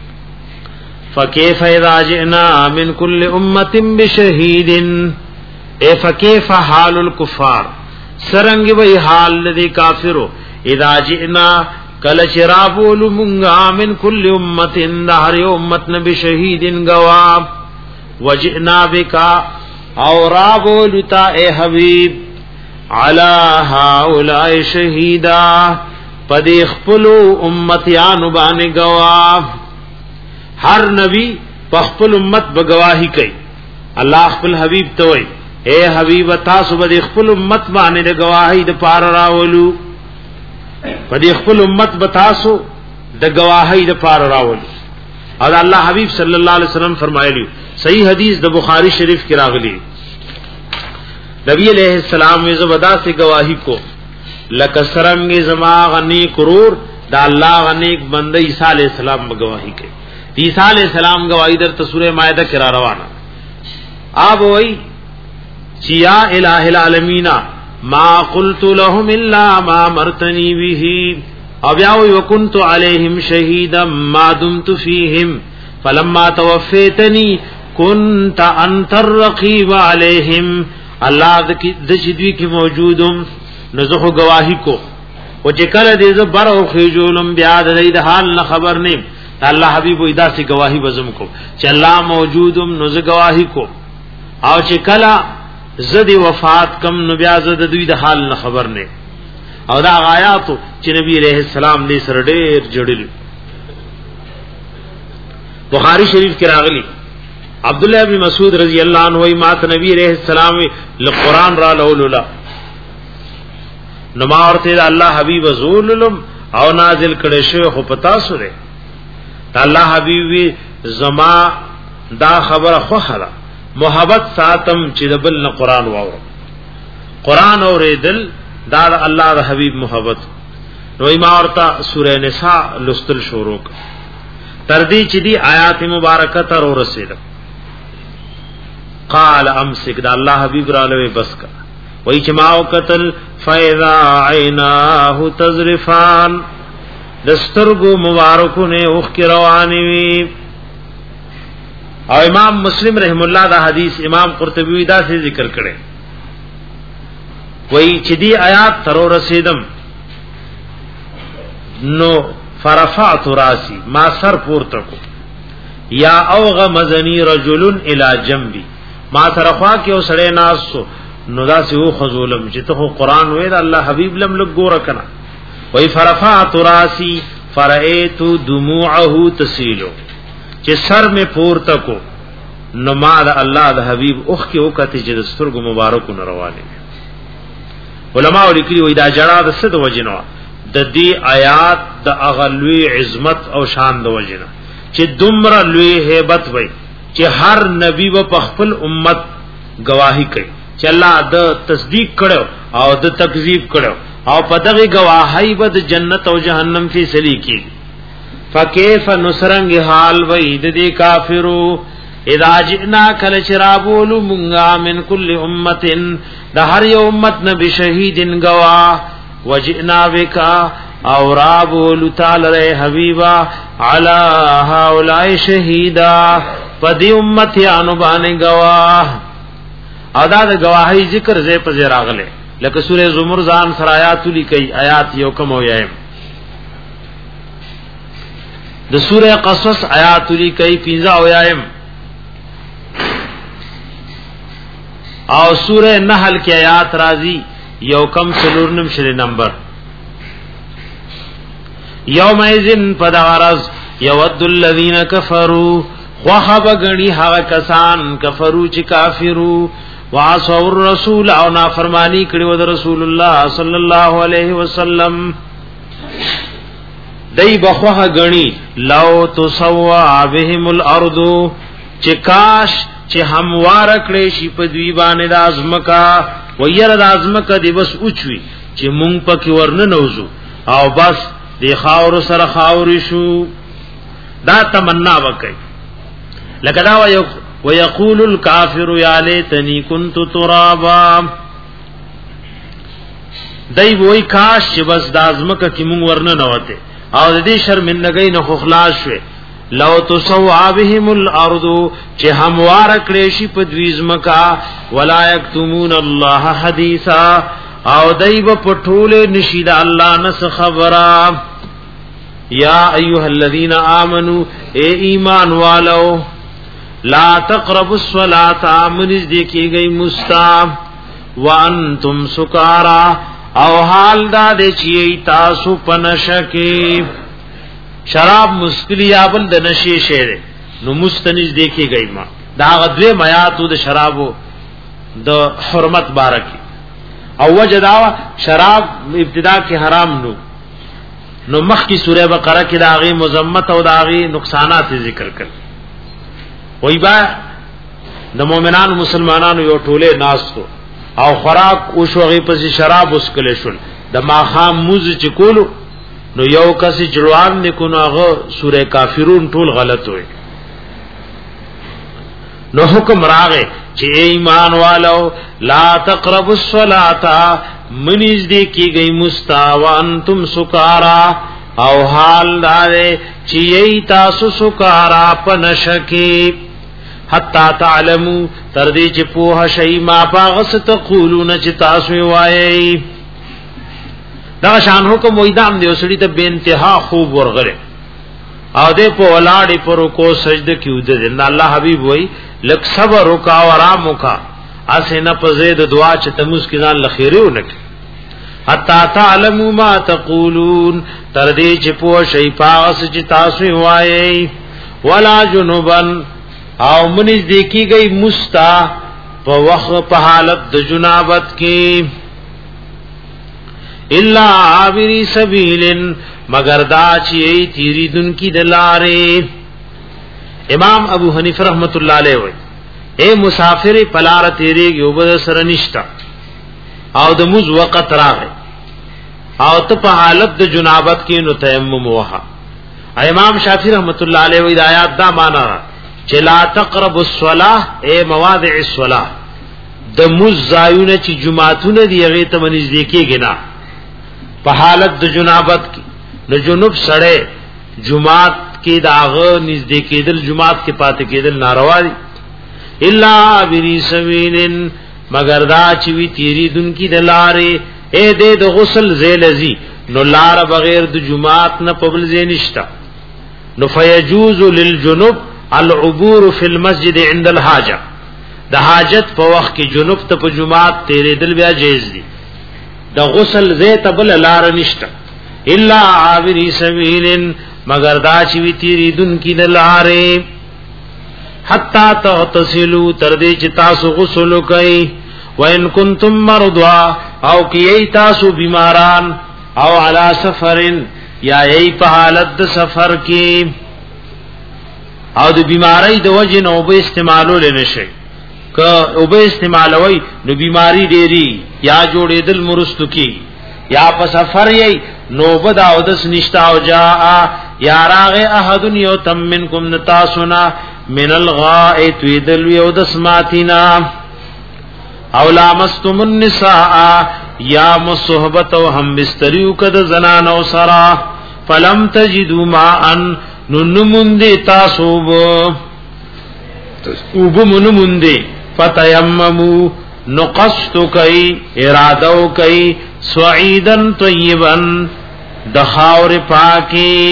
فکیف اذا جئنا من كل امه بشهید اے فکیف حال الکفار سرنگ وی حال لدی کافرو اذا جئنا کل شرابول منغا من كل امه دهر امت بشهید گوا وجئنا بکا اور رابولتا اے حبیب علی هؤلاء شهیدا پدی خپلو امتیان باندې گوا ہر نبی خپل امت بگواہی کوي الله خپل حبیب ته وای اے حبیب تاسو به خپل امت باندې گواہی د پار راولو په خپل امت به تاسو د گواہی د پار راولو او الله حبیب صلی الله علیه وسلم فرمایلی صحیح حدیث د بخاری شریف کې راغلی نبی علیہ السلام یې زبدا سے گواہی کو لکسرنگ زما غنی کرور دا الله غنی بندے عیسی علیہ السلام بگواہی کوي عیسی علیہ السلام گواہی در سورہ مائدہ کرا روانہ اب وہی چیا الہ العالمین ما قلت لهم الا ما مرتنی به اب یا وکنت علیہم شہیدا ما دمت فیہم فلما توفیتنی كنت انت الرقیب علیہم اللہ د چدوی کی موجودم نزخ گواہی کو او چې کله دې زبر او خجولم بیا د دې حال نه خبر نیم الله حبیب ودا سی گواہی بزم کو چې الله موجودم نو ز گواہی کو او چې کلا زدی وفات کم نو بیا زد دوی د حال نه خبر نه او دا آیات چې نبی علیہ السلام دې سره ډېر جوړل بخاری شریف کې راغلی عبد الله بن مسعود رضی اللہ عنہ وی مات نبی علیہ السلام القرآن را لوللا نو ما ورته الله حبیب زوللم او نازل کړي شو خو پتا سره الله حبیبی زما دا خبره خو خلا محبت ساتم چې د بل نه قران واورم قران اوریدل دا الله د حبیب محبت نو ما ورته سوره نساء لستل شروع تر دې چې دی آیات مبارکه تر ورسېده قال امسک دا الله حبیب را لوي بس کا وای چې ما وکتل فاذا عیناه تذرفان دسترگو مبارکو نے اوخ کی روانی وی او امام مسلم رحم اللہ دا حدیث امام قرطبی دا سے ذکر کرے وی چدی آیات ترو رسیدم نو فرفعت راسی ما سر پورتکو یا اوغ مزنی رجل الى جنبی ما سرخوا کیو سڑے ناس سو نو دا سی او خزولم چی تو قرآن وید اللہ حبیب لم لگ گو رکنا وی فرفعت راسی فرائیت دموعه تسیلو چې سر میں پورته کو نو ما د الله د حبیب اوخ کې وکړي چې د سترګو مبارکو نه روانه علماء لیکلي وي دا جړه د صد وجنو د دې آیات د اغلوی عظمت او شان د وجنه چې دومره لوی hebat وي چې هر نبی په خپل امت گواہی کوي چې الله د تصدیق کړو او د تکذیب کړو او پدغه گواہی بد جنت او جہنم فی سلی کی فکیف نصرنگ حال وید دی کافرو اذا جئنا کل شرابول منغا من کل امت دا ہر یو امت نبی شہیدن گواہ وجئنا بکا او رابول تعالی حبیبا علی هؤلاء شہیدا پدی امتیانو بانے گواہ او دا دا گواہی ذکر زی پزی راغلے لکه سورہ زمر ځان سره آیات لیکي آیات یو کم او یم د سورہ قصص آیات لیکي پنځه او یم او سورہ نحل کې آیات راځي یو کم سلور نم شری نمبر یوم ایذن فدغرز یود الذین کفروا وخب غنی هغه کسان کفرو چې کافرو وعصوا الرسول او نافرمانی کړي و د رسول الله صلی الله علیه وسلم دای بخوه غنی لو تسوا بهم الارض چې کاش چې هموار کړي شي په دوی باندې د ازمکا وير د ازمکا دی بس اوچوي چې مونږ پکې ورنه نوزو او بس دی خاور سره خاور شو دا تمنا وکي لکه دا ویو ويقول الكافر يا ليتني كنت ترابا دای وای کاش چې بس د ازمکا کې مونږ ورنه نوته او د دې شرمندګۍ نه خو خلاص شوه لو تسوا بهم الارض چې هموار کړي شي په دویزمکا ولا یکتمون الله حدیثا او دایو پټول نشید الله نس خبره یا ایها الذین آمنو اے ایمان والو لا تقربوا الصلاة منذ دیکھیږي مستا وانتم سکارا او حال دا د چی تاسو پنشکی شراب مسکلیابل د نشی شعر نو مستنیز دیکھی گئی ما دا غدوی میاتو د شرابو د حرمت بارکی او وجداوا شراب ابتدا کی حرام نو نو مخ کی سورہ بقرہ کی داغی مذمت او داغی نقصانات ذکر کړ وای با د مؤمنانو مسلمانانو یو ټوله ناس کو او خوراک او شوغي پس شراب اسکل شول د ماخام موز چکولو نو یو کس جلوان نکونو هغه سوره کافرون ټول غلط وي نو حکم راغې چې ایمان والو لا تقربوا الصلاة منیز دی کیږي مستاوان تم سکارا او حال دار چې ای تاسو سکارا پنشکی حتا تعلمو تر دې چې په شی ما پاغس تقولون چې تاسو وایي دا شان حکم وېدام دی وسړي ته به انتها خوب ورغره او دې په ولاړې پر کو سجده کیو دې نه الله حبيب وای لک صبر وکا او آرام وکا اسنه په زید دعا چې تمس کې ځان لخيره ونک حتا تعلموا ما تقولون تر دې چې په شی پاغس چې تاسو وایي ولا جنبن او منیز دیکھی گئی مستا په وخت په حالت د جنابت کې الا عابری سبیل مگر دا چې تیری دن کی دلاره امام ابو حنیفه رحمت الله علیه وای اے مسافر پلار تیریږي او بد سره نشتا او د مز وقت راغی او ته په حالت د جنابت کې نو تیمم وها امام شافعی رحمت الله علیه وای د آیات دا معنا چلا تقرب الصلاه اے مواضع الصلاه د مزایونه چې جمعهونه دی هغه ته منځ کېږي نه په حالت د جنابت کې نو جنوب سړی جمعات کې داغه نږدې کېدل جمعات کې پاتې کېدل ناروا دي الا بری سویلن مگر دا چې وی تیری دن کی دلاره اے دې د غسل زیلزی نو لار بغیر د جمعات نه قبل زینشتا نو فیجوز للجنوب العبور فی المسجد عند الحاجه د حاجت په وخت کې جنوب ته په جمعات تیرې دل بیا جایز دي د غسل زیت بل لار نشتا الا عابری سبیل مگر دا چې وی تیری دن کی دلاره حتا تغتسلوا تر دې چې تاسو غسل کوئ وان کنتم مرضى او کی تاسو بیماران او علی سفرن یا ای په حالت د سفر کې او د بیماری د وجه نو به استعمالول نشي که او به استعمالوي نو بیماری ډيري یا جوړېدل مرستو کی یا په سفر یې نو بد او د نشتا او جاء یا راغ احد یتم منکم نتاسنا من الغائط یدل یو د سماتینا او لامستم النساء یا مصحبت او هم بستریو کد زنان او سرا فلم تجدوا ماء ننمندی تاسو او بمنمندی فتیممو نقصتو کئی ارادو کئی سعیدن طیبن دخاور پاکی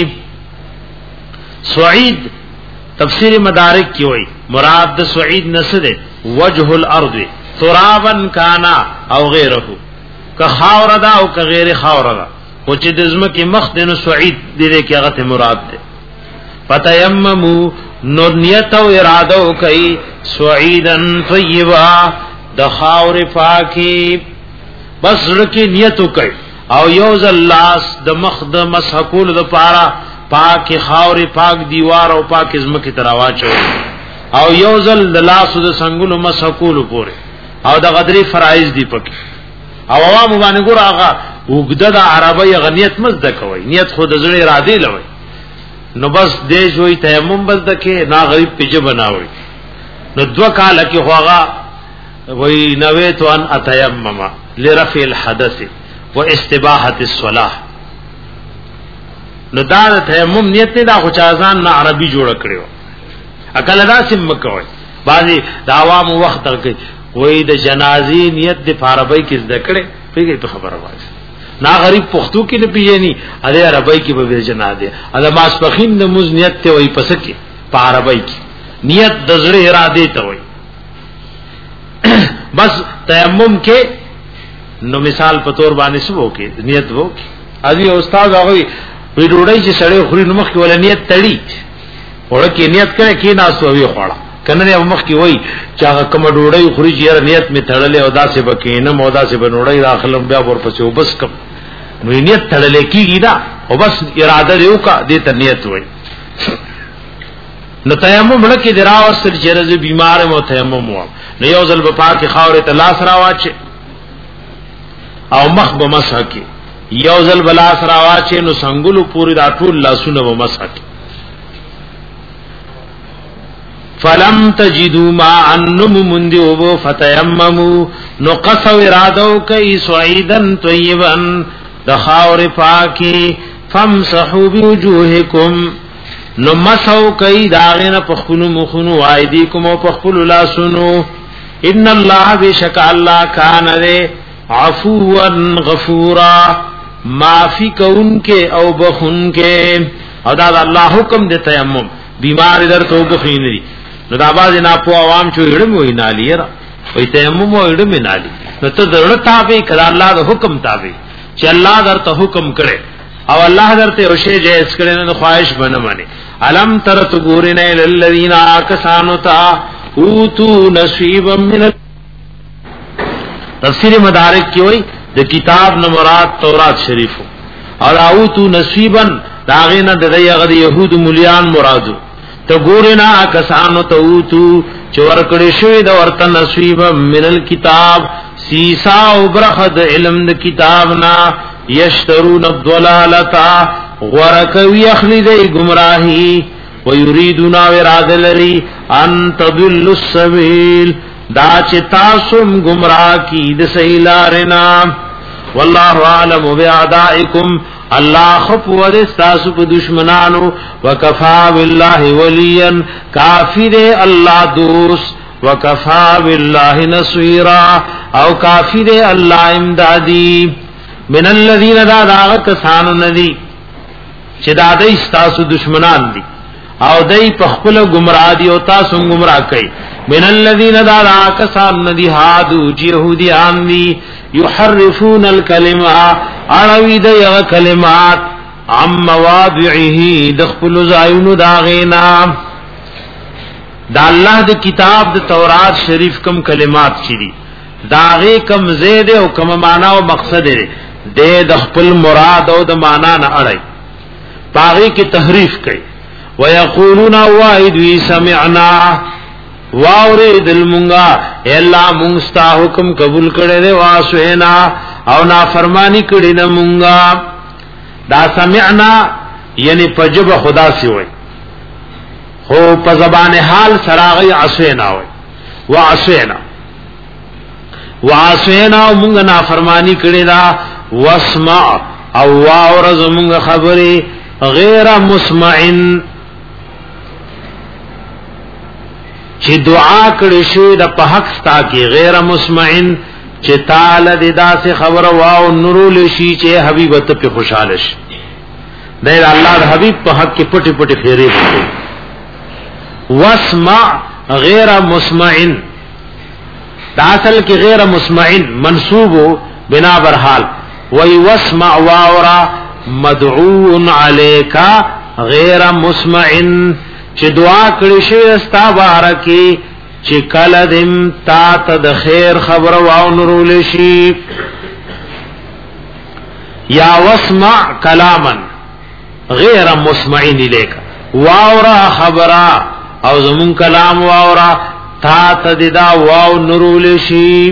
سعید تفسیر مدارک کی ہوئی مراد سعید نسد وجه الارض ترابن کانا او غیرہو که خاور دا او که غیر خاور دا او چه دزمکی مخدن سعید دیده کی اغت مراد دے فتیممو نو نیت او ارادو کئی سعیدن طیبا د خاور پاکی بس رکی نیتو کئی او یوزل لاس د مخ د مسح کول د پاره پاک خاور پاک دیوار او پاک ازمکه تراوا چو او یوزل د لاس د سنگلو مسح کول پوره او د غدری فرایض دی پک او عوام باندې ګور هغه وګد د عربی غنیت مزد کوي نیت خود زړه اراده لوي نو بس دې جوړی تیمم بس دکې نا غریب پیجه بناوي نو دو کال کې هوغه وی نویت ان اتیمم لرفع الحدث واستباحه الصلاه نو دا تیمم نیت نه دا خو چازان نه عربي جوړ کړو اکل دا سم کوي بعضی د عوام وخت کوي وی د جنازي نیت د عربی کې ذکر پیږي په خبره وایي نا غریب پختو کې نه پیژني اره عربی کې به جنازه اده ماسپخین د مز نیت ته وای پسکه په عربی کې نیت د زړه اراده ته وای بس تیمم کې نو مثال په تور باندې سبو کې نیت وو کې ازي استاد هغه وی ډوډۍ چې سړی خوري نو مخ کې ول نیت تړي وړه کې نیت کړي کې ناسو وی خوړه کنه مخ کې وای چې هغه کوم ډوډۍ خوري چې نیت می تړلې او داسې بکینه مودا سه بنوړی داخلم بیا ورپسې وبس کم نو نیت تړلې کیږي دا او بس اراده یو کا دې ته نیت وای نو تیمم لکه دراوستل چې رز بیمار مو تیمم و نو یو ځل په پاک خاورې ته لاس راواچ او مخ به مسح کی یو ځل بلاس راواچ نو څنګهلو پوری دا ټول لاسونه به مسح کی فلم تجدوا ما انم مندیو فتیمموا نو قصو ارادو کئی سعیدن طیبا دخاور پاکی فامسحوا بوجوهکم نو مسحو کئی داغین پخنو مخنو آئیدیکم و پخفلو لاسنو ان اللہ بشک اللہ کان دے عفوا غفورا معافی کون کے او بخن کے او دا اللہ حکم دے تیمم بیمار در تو بخین دی نو دا باز نه په عوام چې اړم وای نالی را وای تیمم و اړم نالی نو ته درته تابع کړه الله د حکم تابع چې الله درته حکم کړي او الله درته او شی جائز کړي نه خواهش بنه مانی علم ترت ګورنه للذین آکسانو تا اوتو نصیبا من تفسیر مدارک کی وای د کتاب نه مراد تورات شریف او اوتو نصیبا داغینه د یغد یهود مليان مرادو تو ګورنا کسانو ته تو چور کړي شوی د ورته نصیب من الكتاب سیسا او برخد علم د کتابنا یشترون الضلالتا ورکوی اخلید گمراهی ویریدون ورادلری ان تضل السبیل دا چې تاسو گمراه کی د سیلارنا والله اعلم باعدائکم الله خف ور استاسو په دشمنانو وکفا بالله وليا کافر الله دوست وکفا بالله نصيرا او کافر الله امدادي من الذين دعوا كسانو ندي چې دا د استاسو دشمنان دي او دای په خپل گمراه دي او تاسو گمراه کوي من الذين دعوا كسانو ندي هادو يهوديان دي يحرفون الكلمه عربی د یغ کلمات عم مواضعه دخل زایون داغینا دا الله د کتاب د تورات شریف کم کلمات چری داغه کم زید او کم معنا او مقصد دې د خپل مراد او د معنا نه اړای باغی کی تحریف کړي ويقولون واحد سمعنا واورید المنگا الا مونستا حکم قبول کړي دے واسوینا او نافرمانی کړي نه مونږه دا سمعنا یعنی پجب خدا سی وای خو په زبان حال سراغی عسینا وای واسینا واسینا مونږه نافرمانی کړي دا واسمع او واورز مونږه خبره غیر مسمعن چې دعا کړي شوی د په حق ستا کې غیر مسمعن چې تعالی د داسې خبر واو نورول شي چې حبیب ته په خوشاله شي د الله د حبیب په حق کې پټي پټي خیره وي واسمع غیر مسمعن دا اصل کې غیر مسمعن منصوب بنا بر حال وی واسمع واورا مدعو علیکا غیر مسمعن چې دعا کړی شوی استا بارکی چې کله دم تا ته د خیر خبر واو نورول شي یا واسمع کلاما غیر مسمعین الیک واورا خبرا او زمون کلام واورا تا تددا واو نرول شی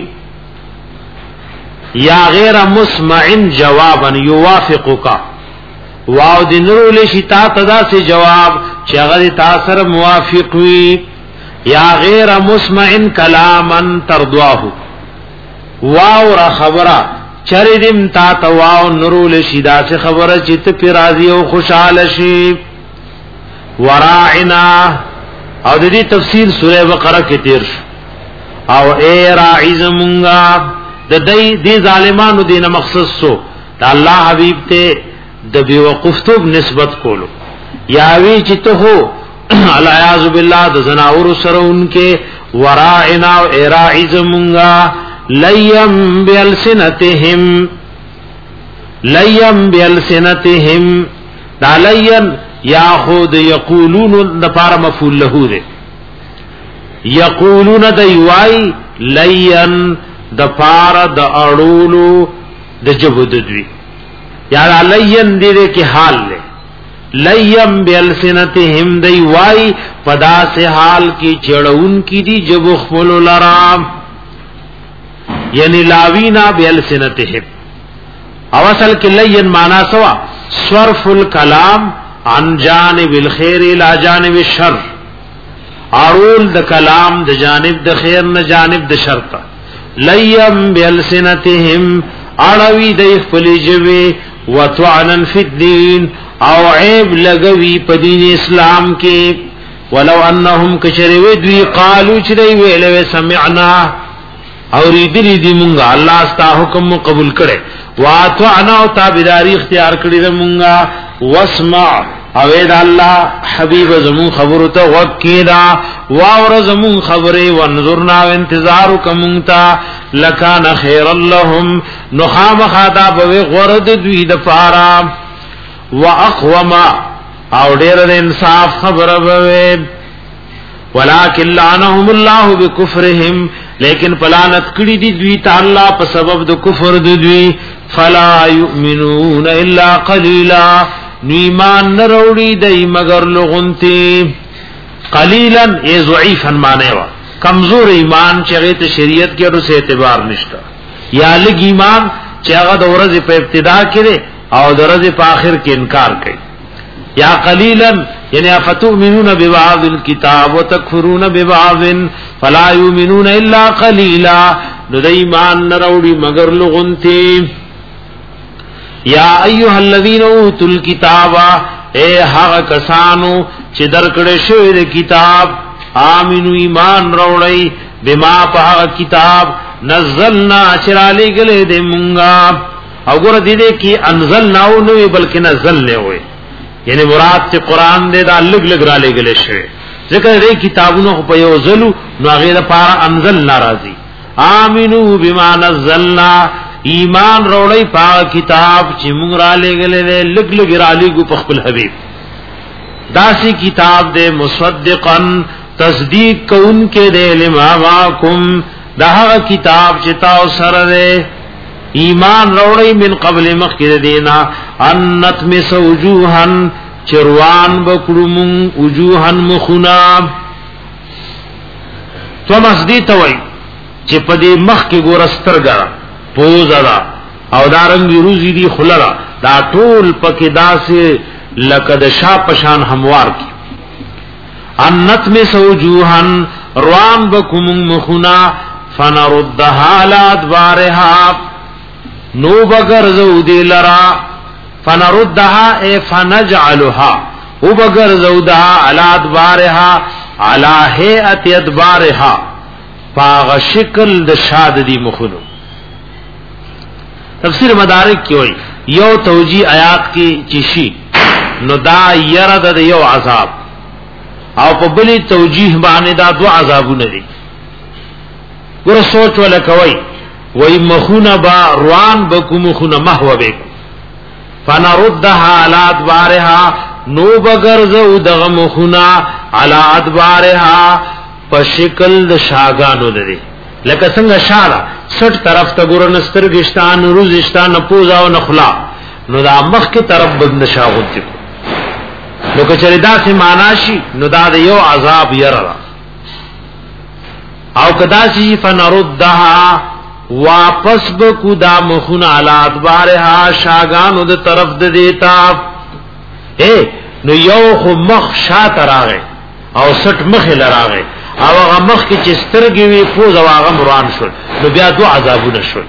یا غیر مسمعین جوابا یوافقک واو دی نرول شی تا تدا سے جواب چی اگر تاثر موافق وی یا غیر مسمعین کلاما تردواہو واو را خبرہ چردم تا تواو نرول شی دا سے خبرہ چی تپی راضی و خوشحال شی وراعنا او د دې تفسیر سورہ بقرہ کې تیر شو او اے راعی زمونگا د دې دې ظالمانو دینه مقصد سو دا الله حبیب ته د بیوقفتوب نسبت کولو یا وی چې ته هو الیاذ بالله د زناور سره انکه وراعنا او اے راعی زمونگا لیم بالسنتهم لیم بالسنتهم دا لین یا خود یقولون د پار مفعول له ده یقولون د یوای لین د پار د اړولو د جبد دوی یا لین دې کې حال له لیم بالسنتهم د یوای پدا سے حال کی چړون کی دی جب خپل لرام یعنی لاوینا بالسنتهم او اصل کې لین معنا سوا صرف الکلام عن جانب الخير الى جانب الشر اړول د کلام د جانب د خیر نه جانب د شر ته لیم بالسنتهم اړوي د خپل جوي وتعنا فی الدین او عیب لګوي په دین اسلام کې ولو انهم کشروی دوی قالو چې دی ویلې سمعنا او ریدلی دی مونږه الله ستا حکم قبول کړي واتعنا او تابعداري اختیار کړی د مونږه واسمع او دا الله حبیب زمون خبرو ته وکیدا واور زمون خبره وانظرنا وانتظار کومتا لکان خیر اللهم نخام خدا به غرد دوی د پارا واقوما او ډیر د انصاف خبره به ولکن لعنهم الله بكفرهم لیکن پلانت کړي دي دوی ته الله په سبب د کفر د دوی فلا یؤمنون الا قلیلا نیمان نروڑی دی مگر لغنتی قلیلا ای ضعیفا مانے وا کمزور ایمان چغیت شریعت کے رس اعتبار نشتا یا لگ ایمان چغا دورز پہ ابتدا کرے او دورز پہ آخر کے انکار کرے یا قلیلا یعنی افتؤمنون ببعض الكتاب وتکفرون ببعض فلا یؤمنون الا قلیلا نو دی ایمان نروڑی مگر لغنتی یا ایها الذین اوتوا الکتاب اے هغه کسانو چې درکړې شوی د کتاب امنو ایمان راوړی بما په کتاب نزلنا چرالی گله دې مونږه او ګور دې دې کې انزلنا او نو بلکې نزل نه وي یعنی مراد ته قران دې دا لګ لګ را لګلې شوی ځکه دې کتابونو په یو ځلو نو هغه د پاره انزل ناراضي امنو بما نزلنا ایمان روڑی پا کتاب چی مونگ را لے گلے دے لگ لگ را لے گو پخپل حبیب داسی کتاب دے مصدقا تصدیق کون کے دے لما ماکم دہا کتاب چتاو سر دے ایمان روڑی من قبل مخیر دینا انت میں سوجوہن چروان بکڑمون وجوہن مخناب تو مصدی توئی چی پدی مخ کی گورستر گرم پوزا او دارنگی روزی دی خلرا دا ټول پکې داسې لکه د شا پشان هموار کی انت میں سوجوهن روان بکم مخنا فنردها على ادبارها نو بغرزو دی لرا فنردها اے فنجعلها او بغرزو دها على ادبارها على هيئه ادبارها پاغ شکل د شاد دی مخونو تفسیر مدارک کی ہوئی یو توجیہ آیات کی چشی نو دا یرد دا یو عذاب او پا بلی توجیح بانے دا دو عذابو ندی گورا سوچ والا کوئی وی مخون با روان بکو مخون محو بیکو فنردها علا ادبارها نو بگرزو دغ مخونا علا ادبارها پا شکل دا شاگانو ندی لکه څنګه شاله سټ طرف ته ګور نستر گشتان روزشتان پوزا او نخلا نو دا مخ کی طرف بند شاغت کو نو کچری دا سی معناشی نو دا دا یو عذاب یرلا او کدا سی فنردها واپس بکو دا مخون علا ادبارها شاگانو دا طرف دا دیتا اے نو یو خو مخ شا تراغے او سٹ مخ لراغے او هغه مخ کی چسترګي وی فوز او هغه مران شول نو بیا دو عذابونه شول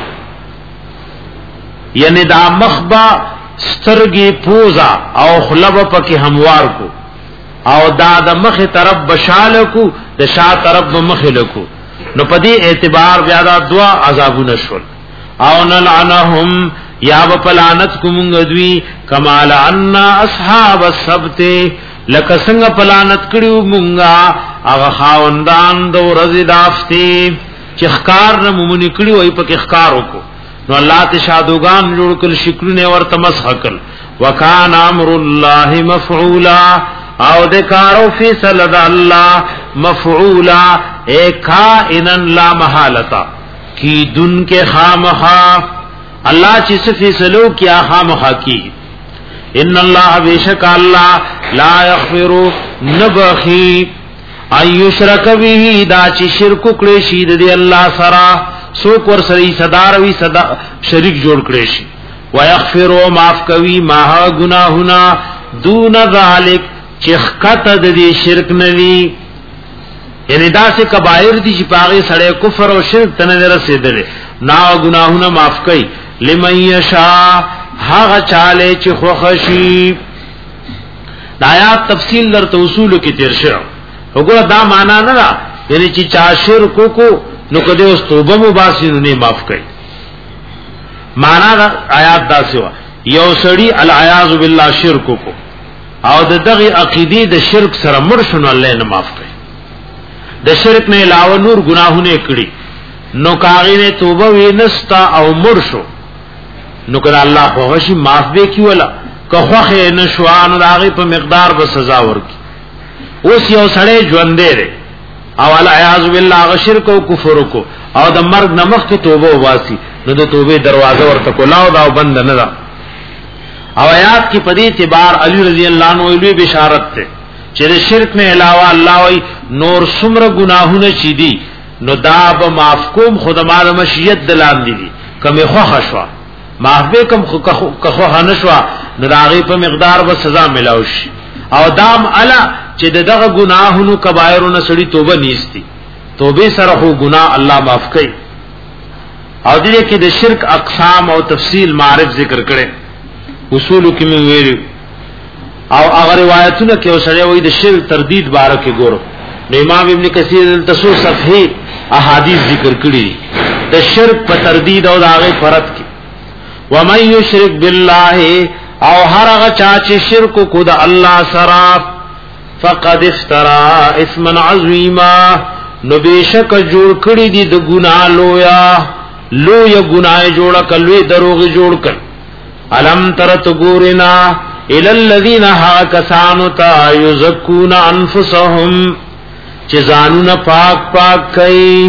یعنی دا مخبا سترګي پوزا او خلب پکې هموار کو او دا د مخ طرف بشال کو د شا طرف مخ لکو نو پدی اعتبار بیا دا دوا عذابونه شول او نلعنهم یا بپلانت کومږدوی کمال ان اصحاب السبت لکه څنګه پلانت کړیو مونږه هغه خاوندان د ورځې دافتی چې ښکار نه مونږ کړیو ای په کې ښکار وکړو نو الله ته شادوغان جوړ کړ شکرونه ورته مسح کړ وکان امر الله مفعولا او د کارو فیصله د الله مفعولا ایکائن لا محالتا کی دن کے خامخا اللہ چی فیصلو کیا خامخا کی ان اللہ بیشک اللہ لا یغفر نبخی ان یشرک به دا چی شرک کړي شي د الله سره سوک ور سری صداروی صدا شریک جوړ کړي شي ويغفر معاف کوي ما گناهنا دون ذلک چخکت د دې شرک نوی یعنی دا سے کبائر دي چې پاغه سره کفر او شرک تنه رسیدل نا گناهونه معاف کوي لمن یشاء هغه چاله چې خوښي دا آیات تفصیل در توصول کې تیر شو وګوره دا معنا نه دا یعنی چې چا شرک کو نو کده اوس توبه مباسي نه معاف کوي معنا دا آیات دا سوا یو سړی العیاذ بالله شرک کو او د دغه عقیده د شرک سره مرشن الله نه معاف کوي د شرک نه علاوه نور گناهونه کړی نو کاغی نه توبه وینستا او مرشو نو کله الله خو هشي معاف به کی ولا که خوخه نشوان داغه په مقدار به سزا ورکی اوس یو سړی ژوند دی او العیاذ بالله شرک او کفر کو او د مرګ نمخ کی توبه واسي نو د توبه دروازه ورته کولاو دا بند نه دا او آیات کی پدی اعتبار علی رضی اللہ عنہ ویلوی بشارت ته چې شرک نه علاوه الله وی نور څومره گناهونه چي دي نو دا به معاف کوم خدما د مشیت دلان دي کمه خو خشوا معاف به کم خو خو هنشوا نو داغه په مقدار به سزا ملاوي او دام الا چې دغه گناهونو کبایرونو سړي توبه نیستی توبه سره خو گناه الله معاف کوي او دې کې د شرک اقسام او تفصیل معرف ذکر کړي اصول کې مې ویل او هغه روایتونه کې اوسره وې د شرک تردید باره کې ګورو نو امام ابن کثیر تسو صحیح احادیث ذکر کړي د شرک په تردید او هغه فرض کې ومن یشرک بالله او هر هغه چا چې شرک کو د الله سره فقد افترا اسما عظیما نو بشک جوړ کړي دي د ګناه لویا لویا ګناه جوړ کړي دروغ جوړ کړي علم ترت ګورنا الى الذين هاكسانوا تا يزكون انفسهم چې ځانونه پاک پاک کوي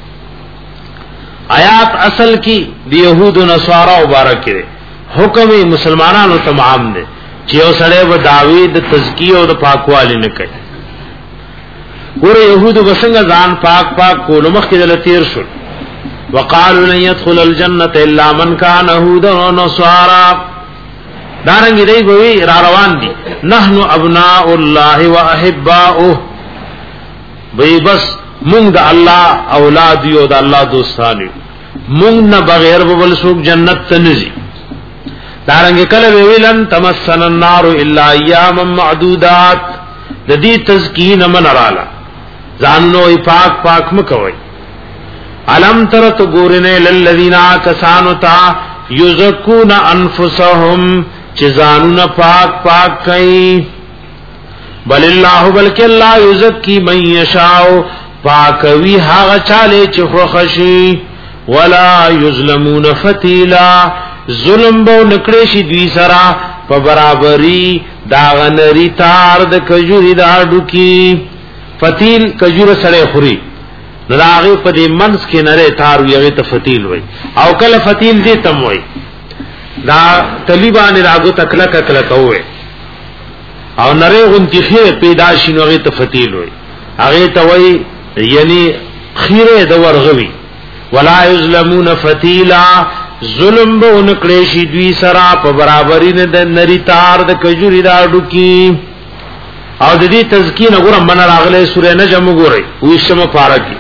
آیات اصل کی د يهود او نصارا مبارک دي حکم مسلمانانو تمام دي چې اوسړه و داوود تزکیه او د پاکوالی نه کوي ګوره يهود وسنګ ځان پاک پاک کول مخکې د تیر شو وقالوا لن يدخل الجنه الا من كان هودا ونصارا دارنګ دی وی را روان دي نحنو ابناء الله واحباؤه وی بس مونږ د الله اولاد یو د الله دوستان یو مونږ نه بغیر بل څوک جنت ته نزي دارنګ کله ویلن تمسن النار الا ايام معدودات د دې تزکین من رالا ځانو پاک پاک مکوي علم ترت ګورنه للذین کسانوا تا یزکون انفسهم چې ځانونه پاک پاک کوي بل الله بلک الله یزکی من یشاء پاکوي هغه چاله چې خوښي ولا یظلمون فتیلا ظلم به نکړي شي دوی سره په برابرۍ دا غنری تار د کجوري دا ډوکی فتیل کجوره سره خوري نراغه په دې منس کې نره تار یوه ته فتیل وای او کله فتیل دې تم وای دا طالبان راغو تکلا ککلا کوي او نری غونتی خیر پیدا شینو هغه ته فتیل وي هغه ته وای یعنی خیره د ورغوي ولا یظلمون فتیلا ظلم به نکړي شي دوی سرا په برابرۍ نه د نری تار د کجوري دا ډوکی او د دې تزکین وګورم من راغله سورې نجم وګورئ وښمه پارکی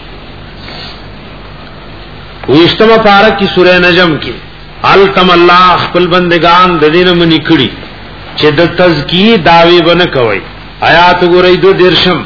وښمه پارکی سورې نجم کې التم الله خپل بندگان د دین منی کړي چې د تزکی داوی بنه کوي آیات وګورئ دو درشم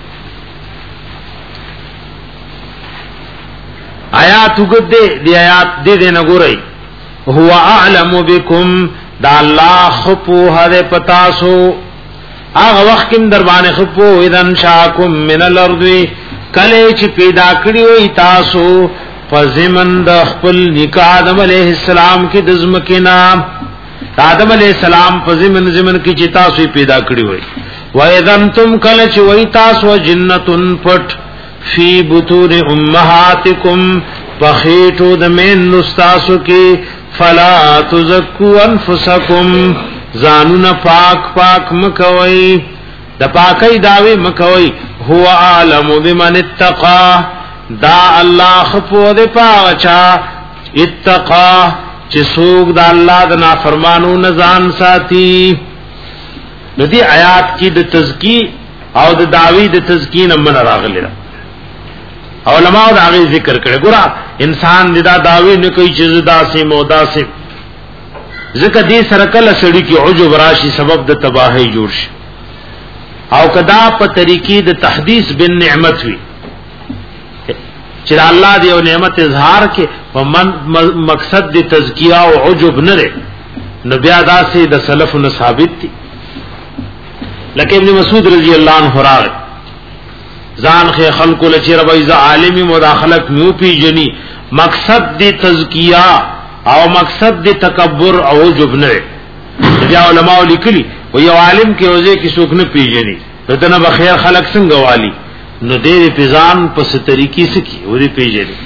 آیات وګدې دی آیات دې دې نه ګورئ هو اعلم بكم دا الله خپو هره پتاسو هغه وخت کې در باندې خپو اذن شاکم من الارض کله چې پیدا کړی وي تاسو فزمن د خپل نکاح آدم علیہ السلام کې د زمکینا آدم علیہ السلام فزمن زمن کې چې تاسو پیدا کړی وي و اذن تم کله چې وي تاسو جنتن پټ فی بطون امهاتکم فخیتو د من نستاسو کې فلا تزکو انفسکم زانون پاک پاک مکوئی دا پاکی داوی مکوئی هو عالم بمن اتقا دا اللہ خفو دے پاچا اتقا چی سوک دا اللہ دا نافرمانو نزان ساتی نو دی آیات کی دا تزکی او دا داوی دا تزکی نمبر راغلی را علماء دا آغی ذکر کرے گورا انسان دا داوی نکوئی چیز دا سی مودا سی ذکر دی سرکل سڑی کی عجب راشی سبب د تباہی جوړ شي او کدا په طریقې د تحدیث بن نعمت وی چې الله دی او نعمت اظهار کې په مقصد د تزکیه او عجب نه لري نو بیا داسې د سلف نه ثابت دي لکه ابن مسعود رضی الله عنه راغ ځان خې خلق له چې ربي ز عالمي مداخلت میو پی جنی مقصد د تزکیه او مقصد دی تکبر او عجب نه بیا علماء لیکلی و یو عالم کې اوځي کې څوک نه پیژني دته به خیر خلق څنګه والی نو دې پیزان په ست طریقې سکی ورې پیژني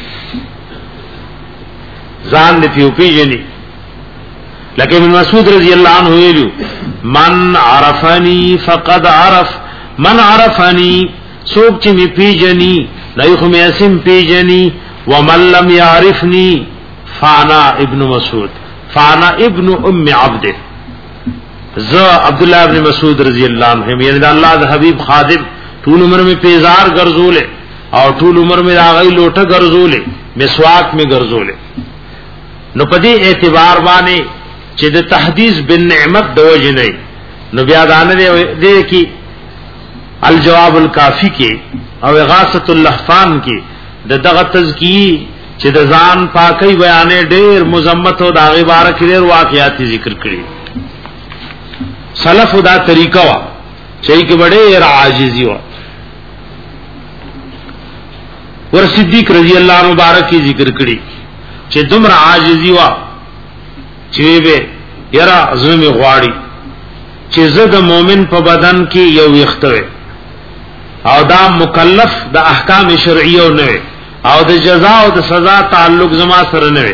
ځان دې پیو پیژني لکه ابن مسعود رضی الله عنه ویلو من عرفني فقد عرف من عرفني څوک چې می پیژني نه خو می اسم پیژني ومن لم يعرفني فانا ابن مسعود فانا ابن ام عبد ز عبد الله ابن مسعود رضی الله عنه یعنی الله د حبیب خادم ټول عمر میں پیزار ګرځولې او ټول عمر میں راغی لوټه ګرځولې مسواک میں ګرځولې نو پدې اعتبار باندې چې د تحدیث بن نعمت دوج نه نو بیا دانه دې کی الجواب الکافی کې او اغاثۃ اللحفان کې د دغه تزکیه چې د ځان پاکي بیانې ډېر مذمت او داغه بارک ډېر واقعات ذکر کړي سلف دا طریقہ وا چې کې بڑے عاجزی وا ور صدیق رضی الله عنه مبارک ذکر کړي چې دومره عاجزی وا چې به یرا زمي غواړي چې زه د مؤمن په بدن کې یو وختوي او دا مکلف د احکام شرعیه نه او د جزاء او د سزا تعلق زما سره نه وي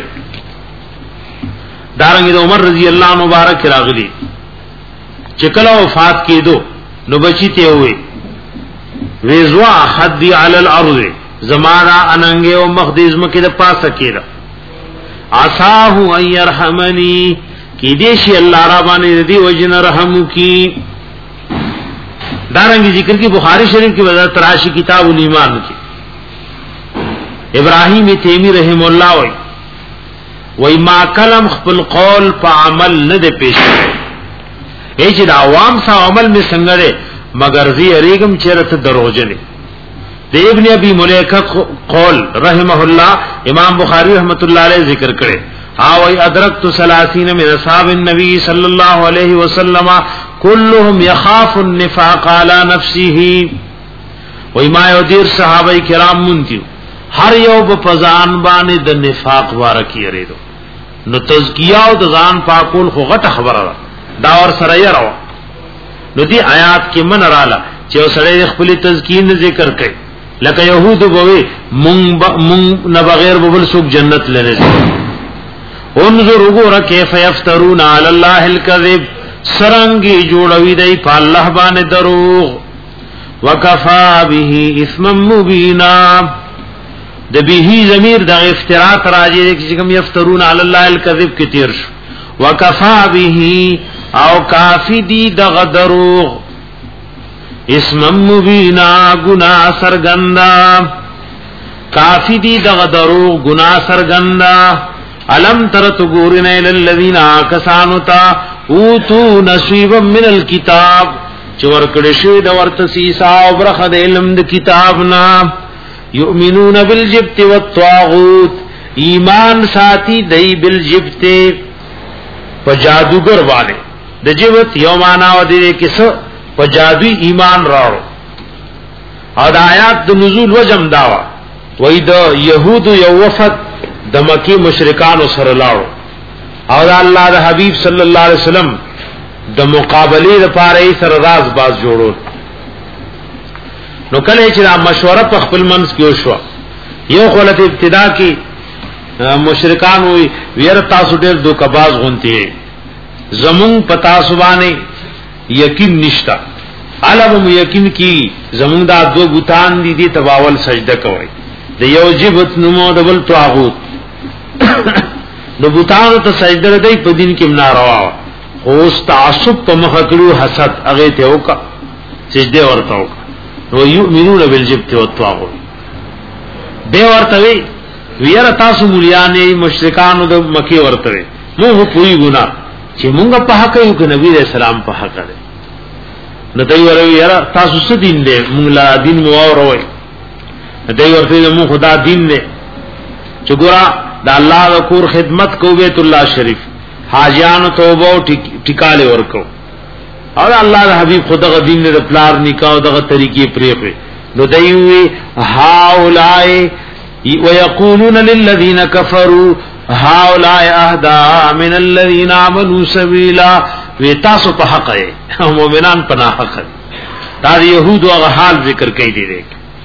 دارنګ د عمر رضی الله عنه مبارک راغلی چې کله وفات کېدو نو بچی ته وي وزوا حدی علی الارض زمانہ اننګ او مخدیز مکه د پاسه کېده عصاه ان يرحمني کی دې شي الله را باندې دې وجن رحم کی دارنګ ذکر کی بخاری شریف کی وضاحت تراشی کتاب الایمان کی ابراہیم تیمی رحم اللہ وی وی ما کلم خپل قول پا عمل ندے پیش کرے اے چی دا عوام سا عمل میں سنگرے مگر زی اریگم چیرت دروجنے دے ابن ابی ملیکہ قول رحمہ اللہ امام بخاری رحمت اللہ علیہ ذکر کرے آوئی ادرکت سلاسین من اصحاب النبی صلی اللہ علیہ وسلم کلهم یخاف النفاق علی نفسه وی ما یو دیر صحابہ کرام منتیو ہر یو بفزان باندې د نفاق وارکی یریدو نو تزکیه او د ځان پاکول خو غټه خبره دا ور سره یراو نو دی آیات کې من رااله چې سره خپل تزکیه نه ذکر کړي لکه يهود بوي مونږ مونږ نه بغیر بل څوک جنت لنه انظر وګوره کیف یفترون علی الله الکذب سرنګي جوړوي دی په الله باندې دروغ وکفا به اسما مبینا د به ضمیر د افتراء راځي چې کوم یفترون علی الله الکذب کې تیر شو وکفا به او کافی دی دغه دروغ اسما مبینا گناہ سرګندا کافی دی دغه دروغ گناہ سرګندا علم ترت غورن الذین کسانتا اوتو نصیبا من الكتاب چور کړه شی د ورته سیسا او برخه د علم د کتابنا یؤمنون بالجبت والطاغوت ایمان ساتي دی بالجبت په جادوګر والے د جبت یو معنا و دي کیسه په جادوی ایمان راړو او د آیات د نزول وجم داوا وای د يهود یو وفد د مکی مشرکان سره لاړو او د الله د حبیب صلی الله علیه وسلم د مقابله لپاره یې سره راز باز جوړول نو کله چې دا مشوره په خپل منځ کې وشو یو خلک ابتدا کې مشرکان وی وير تاسو ډېر دوکباز غونتی زمون پتا سبانه یقین نشتا علم یقین کی زمون دا دو بوتان دي دي تباول سجده کوي د یو جبت نمو دبل طاغوت نو بوتان ته سجده دی په دین کې مناروا او تعصب په مخ کړو حسد هغه ته وکا سجده ورته وکا نو یؤمنون بالجبت والطاغوت دی ورته وی ویره تاسو مليانې مشرکانو د مکی ورته نو پوری ګنا چې مونږ په حق یو کې نبی رسول الله په حق ده نو دوی ورته یاره تاسو څه دین دی مونږ لا دین مو اوروي دوی ورته مو خدا دین دی چې ګورا د الله د کور خدمت کو بیت الله شریف حاجیان توبه او ټیکاله ورکو او الله د حبیب خدا دین د پلار نکاح دغه طریقې پرې پرې نو دوی وی هاولای ويقولون للذين كفروا هؤلاء اهدى من الذين آمنوا سبيلا وتاسو په حق او مؤمنان په حق دا يهود او حال ذکر کوي دي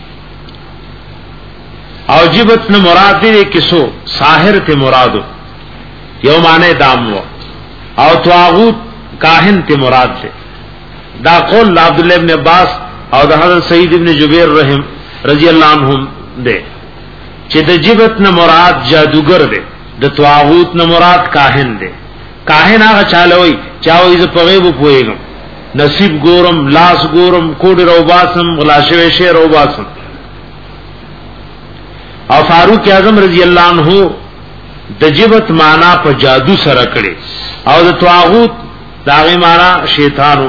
او جبت نه مراد دي کسو ساحر ته مراد یو معنی دام او طاغوت کاهن ته مراد ده دا قول عبد الله ابن عباس او د حضرت سعید ابن جبیر رحم رضی الله عنهم ده چې د جبت نه مراد جادوګر ده د طاغوت نه مراد کاهن ده کاهن هغه چالوي چاوي ز په غیب پويګم نصیب ګورم لاس ګورم کوډ روباسم غلاشوي شه روباسم او فاروق اعظم رضی الله عنه د جبت معنا په جادو سره کړي او د طاغوت داغه معنا شیطانو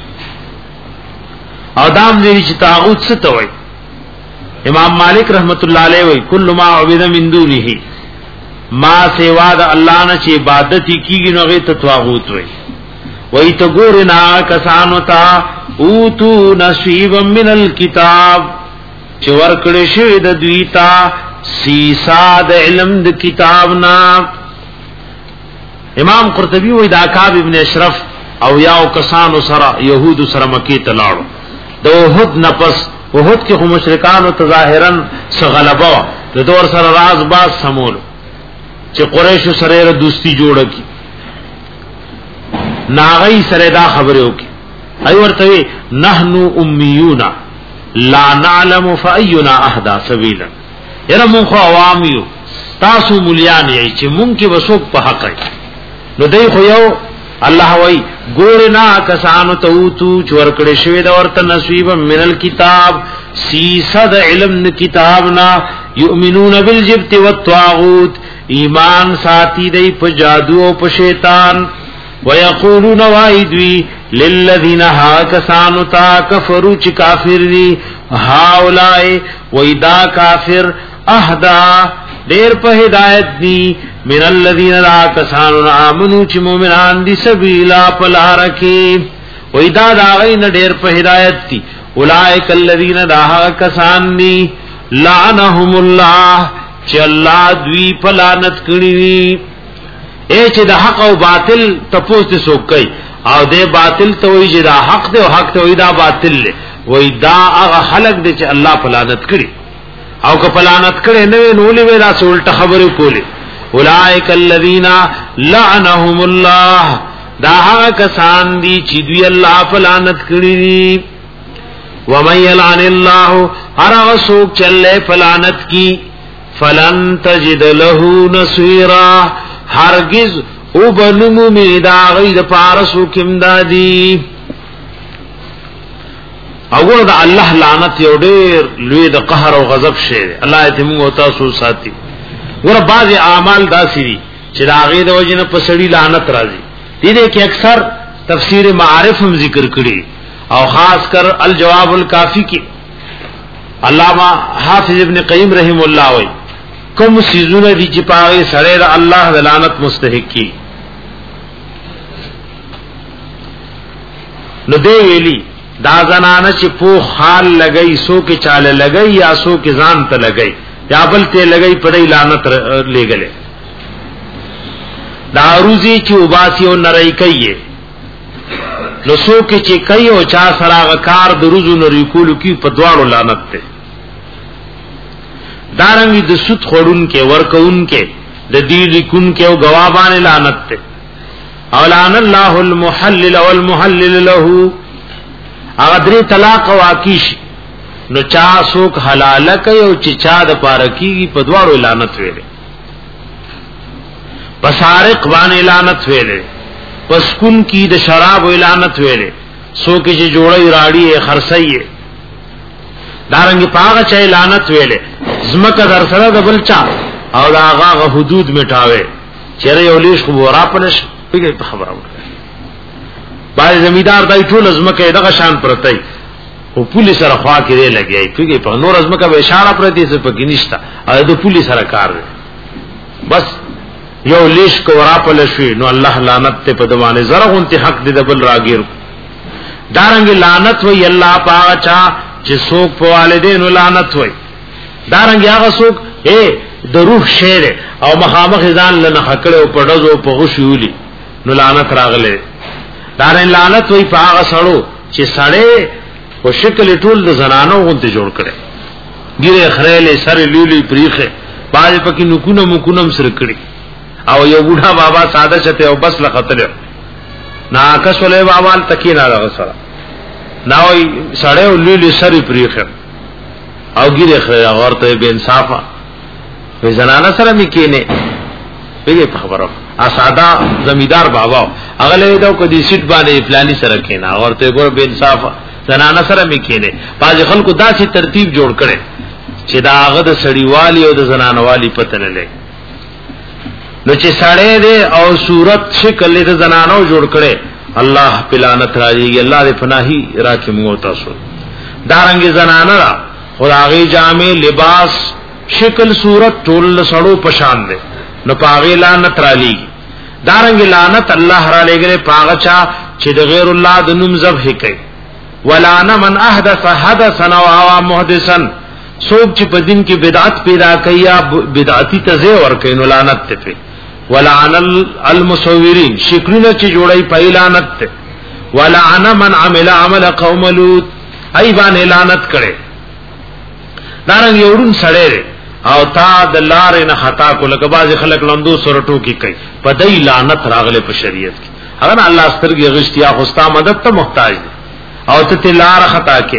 او دام دې چې طاغوت څه ته وایي امام مالک رحمت الله علیه وی کل ما عبد من دونه ما سوا د الله نه چې عبادت کیږي نو هغه ته طاغوت وی وی ته ګورنا کسانو ته اوتو نصیبا من الكتاب چې ورکړې شوی د دوی ته سیسا د علم د کتابنا امام قرطبی وی دا کعب ابن اشرف او یاو کسانو سره يهود سره مکی ته لاړو د وحد نفس وحد کې خو مشرکان او ظاهرا سغلبا د دور سره راز باز سمول چې قریش سره دوستی جوړه کی ناغی سره دا خبره وکي ای ورته نحنو امیون لا نعلم فاینا اهدا سبیلا یره مونږ عوامیو تاسو مليان یې چې مونږ کې وسوک په حق نو دای خو یو الله وای ګورنا کسانو ته تو چور کړي شوی دا ورته نصیب من الكتاب سیسد علم کتابنا یؤمنون بالجبت والطاغوت ایمان ساتي دی په جادو او په شیطان ويقولون وایدوی للذین ها کسانو تا کفروا چ کافر دی هاولای ویدا کافر اهدا دیر په ہدایت دی من الذین لا کسانو آمنو چ مومنان دی سبیلا پلارکی ویدا داغین دیر په ہدایت دی اولائک الذین دا کسان دی لعنهم الله چ الله دوی پلانت کړي اے چې د حق او باطل تپوس ته سوکای او د باطل ته وی چې دا حق دی او حق ته وی دا باطل دی وی دا هغه خلق دی چې الله پلانت کړي او که پلانت کړي نه نو لې ویلا سولټه خبره کوله اولئک الذین لعنهم الله دا هغه کسان دي چې دوی الله په لعنت کړی دي ومن يلعن الله هر څوک چې الله په لعنت کی فلن تجد له نصيرا هرگز او بنمو می دا غي د پارسو کیم دادی اول دا الله لعنت یو ډیر لوی د قهر او غضب شی الله دې موږ او تاسو ساتي ور بعض اعمال داسې دي چې دا غي د وجنه په سړی لعنت راځي دې کې اکثر تفسیر معارف هم ذکر کړي او خاص کر الجواب الکافی کی علامہ حافظ ابن قیم رحم الله وی کوم سيزونه دي چې پاره سره الله د لعنت مستحق کی نو دی ویلی دا زنانه چې په حال لګئی سو کې چاله لګئی یا سو کې ځان ته لګئی یا بل ته لګئی پړې لعنت لګلې دا روزي چې وباسي او نړۍ کوي نو سو کې چې کوي او چا سره کار د روزو نری کول کی په دواړو لعنت ته دارنګي د سود خورون کې ورکون کې د دې لیکون کې او گواهان لعنت ته اولان الله المحلل والمحلل له اغدری طلاق واقع شي نو چا سوک حلال کوي او چې چا د پاره کیږي په دواړو لعنت ویلې پسارق باندې لعنت ویلې پسکون کی د شراب لعنت ویلې سو کې چې جوړي راړي خرسي دارنګ پاغه چي لعنت ویلې زمکه در سره د بلچا او دا هغه حدود میټاوي چیرې یو لیش خو ورا پنش پیږي خبره باید زمیدار دای ټول ازمکه دغه شان پرتای او پولیس سره خوا کې دی لګي پیږي په نور ازمکه به اشاره پرتی څه پکې نشتا او د پولیس سره کار دی بس یو لیش کو ورا پل شي نو الله لعنت ته په دوانه زره غونتی حق دې دبل راګیر دارنګ لعنت وی الله پاچا چې څوک په والدینو لعنت وی دارنګ هغه څوک اے د روح شعر او مخامخ ځان لنه حکړه او پړځو په غشولي نو لعنت راغله دارن لعنت وی په هغه سړو چې سړې او شکل ټول د زنانو غونته جوړ کړي ګیره خړېلې سره لولي پریخه باز پکې نکونه مکونم سره کړي او یو بوډا بابا ساده چته او بس لختل ناکس ولې بابا تکي نه راغ سره ناوي سړې لولي سره پریخه او ګیره خړې ورته به انصافه په زنانه سره میکینه پیږي په خبرو اسادا زمیدار بابا اغله دا کو دي سیټ باندې پلاني سره کینا اورته ګور به انصاف زنانه سره میکینه باز خلکو داسې ترتیب جوړ کړي چې دا هغه د سړیوالي او د زنانه والی پته نه لګي نو چې سړی دې او صورت شکل دې زنانو جوړ کړي الله پلانت راځي الله دې پناهي راکې موږ تاسو دارنګ زنانه را خدای جامع لباس شکل صورت ټول سړو پشان دې نو پاغی لعنت را لی دارنګ لعنت الله را لګره پاغچا چې د غیر الله د نوم ذبح کوي ولعن من احدث حدثا او محدثا سوق چې په دین کې بدعت پیدا کوي یا بدعتي تزه ور کوي نو لعنت ته ولعن المصورين شکرونه چې جوړي په لعنت ته ولعن من عمل عمل قوم لوط ای باندې لعنت کړي دارنګ یوړون سړی او تا د لارې نه خطا کو لکه باز خلک لندو سره ټوکی کوي په دای لعنت راغله په شریعت کې هغه الله سترګي غشتیا خوستا مدد ته محتاج دي او ته لار خطا کې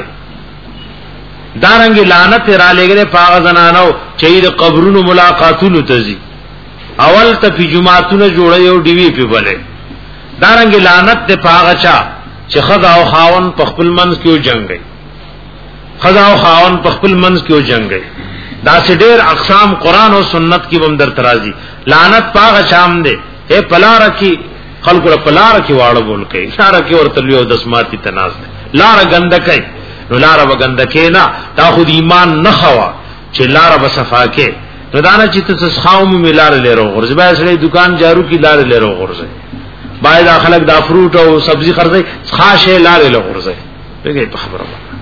دارنګ لعنت را لګره پاغ زنانو چې د قبرونو ملاقاتونو تزي اول ته په جمعهتون جوړي او ډیوی په بلې دارنګ لعنت ته پاغ چا چې خدا او خاون په خپل منځ کې جنگي خدا او خاون په خپل منځ کې جنگي دا سه ډېر اقسام قران او سنت کې بم در ترازی لعنت پاغ شام دے اے پلا رکی خلق ر پلا رکی واړو بول کې اشاره کې ورته لیو دسماتی تناز دے لار غندکای نو لار وغندکې نه تا خود ایمان نه خوا چې لار بصفا کې ردانه چې تاسو خاوم ملار لرو غرض به سره دکان جارو کې لار لرو غرض باید خلک دا فروټ او سبزی خرڅي خاصه لار لرو غرض دغه په خبره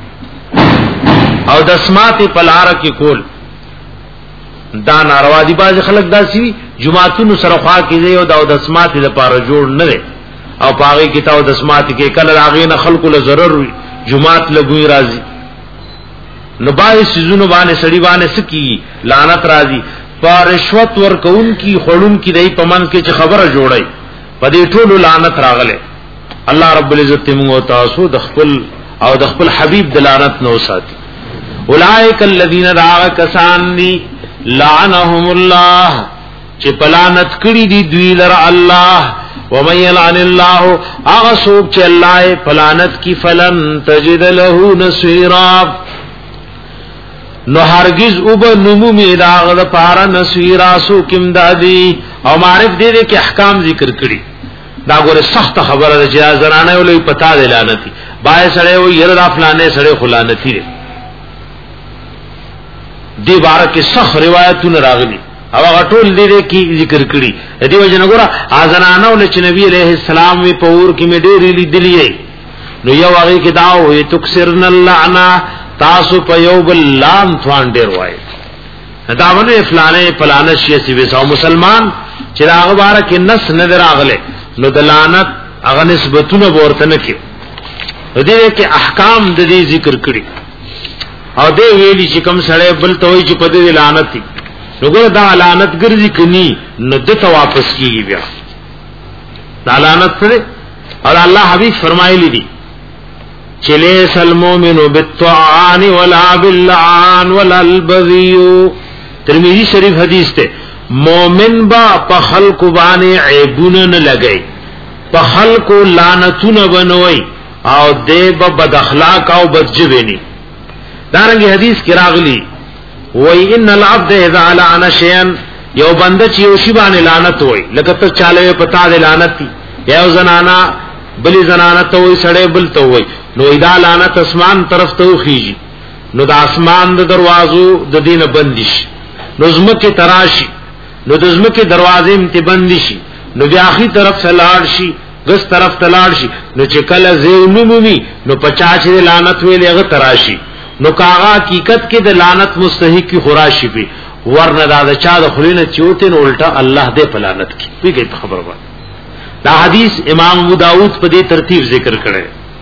او دسماتی پلار کې کول دا ناروا دي باز خلک داسي جمعهتون سره خوا کیږي او دا د اسمات لپاره جوړ نه دي او پاغي کتاب د اسمات کې کله راغې نه خلکو له ضرر وي جمعهت لګوي راځي نو باندې سيزونو باندې سړي باندې سکی لعنت راځي پارشوت ورکون کی خړون کی دای پمن کې چې خبره جوړای په دې ټول لعنت راغله الله رب العزت موږ تاسو د خپل او د خپل حبیب د لعنت نو ساتي اولئک الذین دعوا کسانی لعنهم الله چې پلانت کړي دي دوی لره الله ومن يلعن الله اغه سوق چې الله پلانت کی فلن تجد له نصيرا نو هرگز وب نمومی داغه د پارا نصيرا سو کیم دادی او معرف دې دې کې احکام ذکر کړي دا ګوره سخت خبره ده چې زنانه ولې پتا دی لعنتی بای سره و ير را فلانه سره خلانتی دی دی بارکه سخت روایتونه راغلي او غټول دې کې ذکر کړي دې وجه ګوره ازنانه ول چې نبی عليه السلام وی پور کې مې ډېری لیدلې نو یو هغه کې دا وې تکسرن اللعنه تاسو په یو بل لام ثوان ډېر وای دا باندې فلانه فلانه شي سی وسو مسلمان چې هغه بارکه نس نظر راغله نو د لعنت هغه نسبتونه ورته نه کې دې کې احکام د دې ذکر کړي او دې ویلي چې کوم سره بل ته وي چې په دې لعنت دي وګوره دا لعنت ګرځي کني نو دته واپس کیږي بیا دا لعنت سره او الله حبیب فرمایلی دي چې لیس المؤمن بالطعان ولا باللعان ولا البذي ترمذی شریف حدیث ته مومن با په خلق باندې عیبونه نه لګي په خلق لعنتونه بنوي او دې په بد اخلاق او بدجبني دارنګه حدیث کې راغلي وای ان العبد اذا لعن شيئا یو بنده چې یو شی باندې لعنت وای لکه ته چاله پتا دې لعنت دي یو زنانا بلی زنانا ته وای سړې بل ته وای نو اذا لعنت اسمان طرف ته وخیږي نو د اسمان د دروازو د دینه بندش نو زمکه تراشی نو د زمکه دروازې مت بندشي نو بیا اخی طرف سلاړ شي غس طرف تلاړ شي نو چې کله زینومي نو پچاچ لعنت ویلې هغه تراشی نو کاغا حقیقت کې د لعنت مستحق کی خراشی پی ورنه دا چا د خلینه چوتن الټا الله دې په لعنت کی پیږي خبر وای دا حدیث امام ابو داود په دې ترتیب ذکر کړي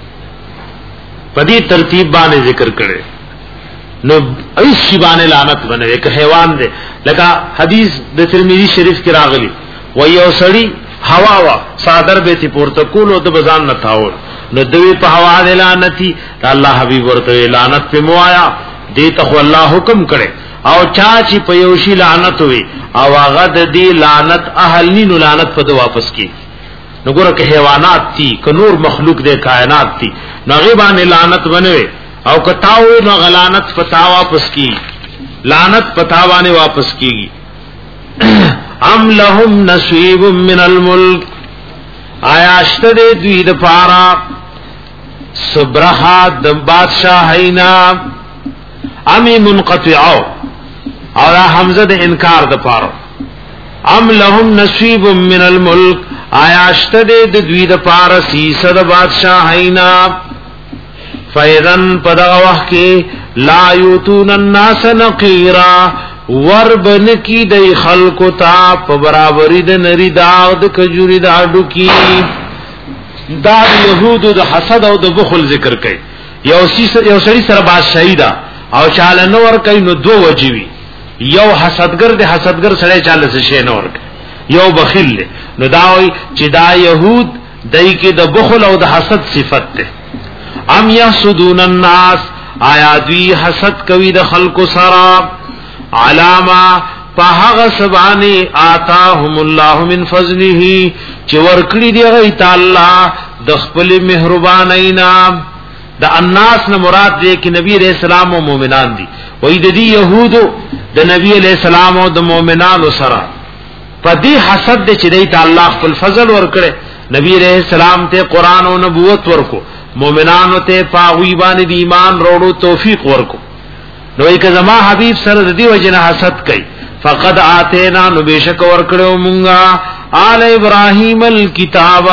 په دې ترتیب باندې ذکر کړي نو ایس شی باندې لعنت باندې یک حیوان دې لکه حدیث د ترمذی شریف کې راغلی و یو سړی هوا وا صادر به تی پورته کولو د بزان نه تاول نو دوی په هوا د لعنتی الله حبیب ورته لعنت په موایا دې ته الله حکم کړي او چا چې په یو شی لعنت وي او هغه د دې لعنت اهل ني لعنت په واپس کی نو ګوره که حیوانات دي که نور مخلوق دي کائنات دي نو غیبان لعنت بنوي او کتاو نو غلانت پتا واپس کی لعنت پتا باندې واپس کیږي ام لهم نصیب من الملک آیا شته دوی د پارا صبرها د بادشاہینا امی منقطعو او دا حمزه د انکار د پارا ام لهم نصیب من الملک آیا شته د دوی د پارا سیسه د بادشاہینا فیذن پدغه وخت کې لا یوتون الناس نقیرا وربن کی د خلق تا په برابرۍ د نری داغ د کجوري د اډو کی دا يهود د حسد او د بخل ذکر کوي یو سیس یو سړي سره بادشاہي دا او چاله نو ور کوي نو دو وجوي یو حسدګر د حسدګر سره چاله څه شي نو ور یو بخیل نو دا وي چې دا يهود دای کې د بخل او د حسد صفت ده ام یحسدون الناس آیا دوی حسد کوي د خلق سره علاما فهغ سبانی آتاهم الله من فضله چې ورکړي دی غي تعالی د خپل مهربانینا د الناس نه مراد دی کې نبی رسول الله او مؤمنان دي وې د دې يهودو د نبی علیہ السلام او د مؤمنانو سره په دې حسد چې دی تعالی خپل فضل ورکړي نبی علیہ السلام ته قران او نبوت ورکو مؤمنانو ته پاوی باندې دی ایمان وروړو توفیق ورکو نو یک زما حبیب سره دی وجنه حسد کوي فقد اتینا نو بشک ورکړو مونږه آل ابراهیم الکتاب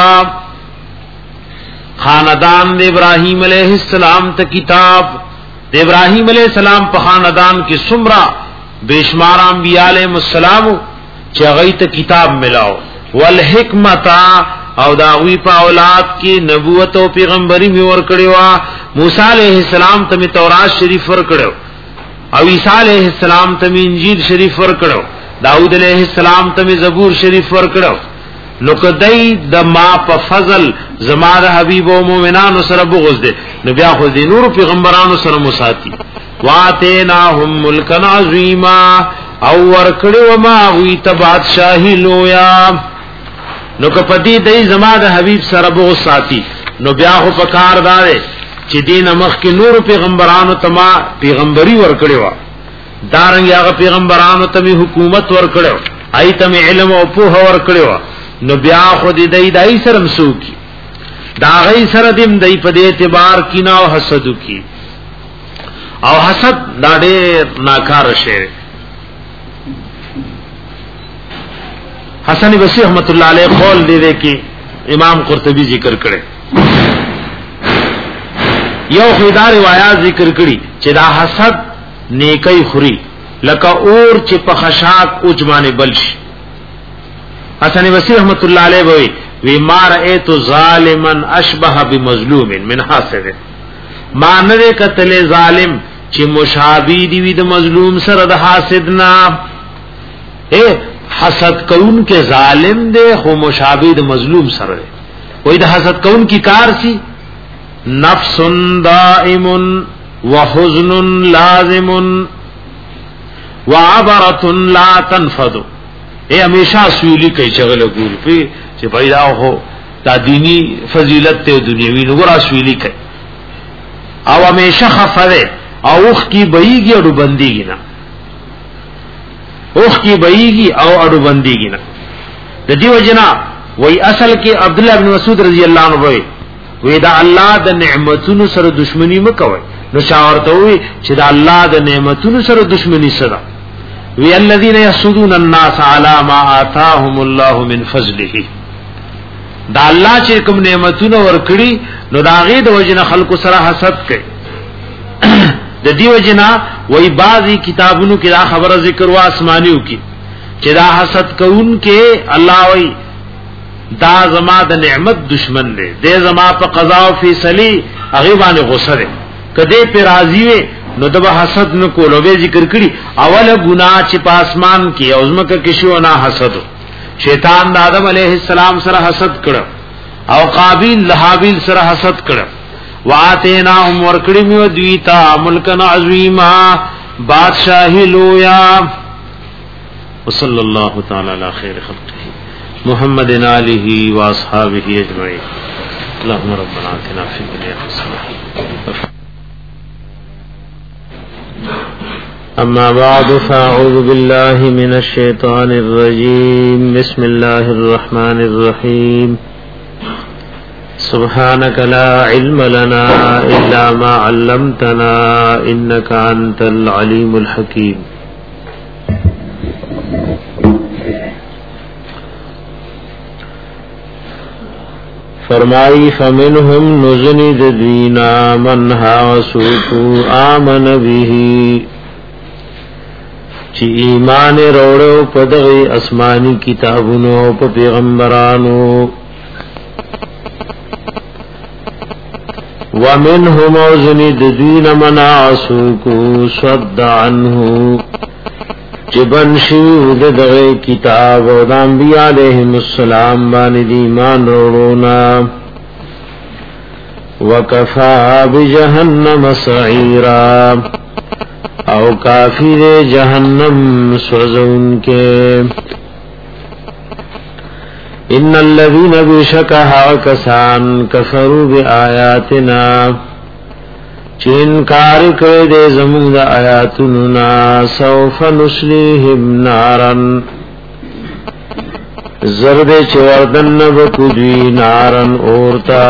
خاندان د ابراهیم علیہ السلام ته کتاب د ابراهیم علیہ السلام په خاندان کې سمرا بشمار انبیاء علیهم السلام چې هغه ته کتاب ملاو والحکمت او داوی په اولاد کې نبوت او پیغمبري می ور کړو موسی علیہ السلام ته تورات شریف ور کړو او عیسی علیہ السلام ته انجیل شریف ور کړو داود علیہ السلام ته زبور شریف ورکړو نو کدی د ما په فضل زما د حبیب او مومنانو سره بغض دي نو بیا خو دي نور پیغمبرانو سره مساتی واتیناهم ملکا عظیما او ورکړو ما وی ته بادشاہی لویا نو کپدی دای زما د حبیب سره بغض ساتي نو بیا خو پکار دار چې دین مخ کې نور پیغمبرانو ته ما پیغمبري ورکړو دارنګ هغه پیغمبرانو ته حکومت ورکړو ایت می علم او په ورکړو نو بیا خو دې دای دای سره مسوکی دا غي سره دیم دای په دې اعتبار کینا او حسد کی او حسد دا ډېر ناکار شی حسن بصری رحمت الله علیه قول دی دی کی امام قرطبی ذکر کړي یو خدای روایت ذکر کړي چې دا حسد نیکی خوري لکه اور چې په خشاک اوجمانه بلش حسن بصری رحمت الله علیه وی وی ما رأیت ظالما اشبه بمظلوم من حاسد ما نه قتل ظالم چې مشابه دی وی د مظلوم سره د حاسد نا اے حسد کون کے ظالم دے خو مشابه د مظلوم سره وی د حسد کون کی کار سی نفس دائم وحزن لازم وعبرة لا تنفذ اے ہمیشہ سویلی کئی چغل گول پی چې پیدا ہو تا دینی فضیلت تے دنیاوی نگرہ سویلی کئی او ہمیشہ خفرے او اخ کی بئیگی اڑو بندیگی نا اخ کی بئیگی او اڑو بندیگی نا دیو جنا وی اصل کی عبداللہ بن مسعود رضی اللہ عنہ وی وی دا اللہ دا نعمتونو سر دشمنی مکوئی نو شاورتوی چې دا الله د نعمتونو سره دشمنی سره وی الذین یحسدون الناس علی ما آتاهم الله من فضله دا الله چې کوم نعمتونه ورکړي نو دا غي د وجنه خلکو سره حسد کوي د دې وجنه وای بعضی کتابونو کې دا خبره ذکر وا آسمانیو کې چې دا حسد کوون کې الله وای دا زما د نعمت دشمن دی د زما په قضا او فیصله هغه باندې غصه دی کدی پر راضی وي نو د حسد نو کولو به ذکر کړي اوله ګناه چې په اسمان کې او زمکه کې شو نه حسد شیطان د آدم علیه السلام سره حسد کړ او قابیل لحابیل سره حسد کړ واتیناهم ورکړی میو دیتا ملکن عظیما بادشاہی لویا وصلی الله تعالی علی خیر خلقه محمد آلہ و اصحابہ اجمعین اللهم ربنا آتنا فی الدنیا حسنہ اما بعد فاعوذ بالله من الشیطان الرجیم بسم الله الرحمن الرحیم سبحانك لا علم لنا الا ما علمتنا انك انت العليم الحكيم فرمائی فمنهم نزنی ددینا من حاسوکو آمن بیہی چی ایمان روڑو پدغی اسمانی کتابونو پا پیغمبرانو ومنهم نزنی ددینا من حاسوکو صد عنہو چبن شیود دغی کتاب و دا انبیاء علیہم السلام بانی دیمان روڑونا وکفا بجہنم سعیرا او کافی دے جہنم سوزون کے ان الذین بشکہا کسان کفروا بآیاتنا چینکار کرے دے زمون دا آیاتننا سوف نسلیہم نارن زرد چوردن بکدوی نارن اورتا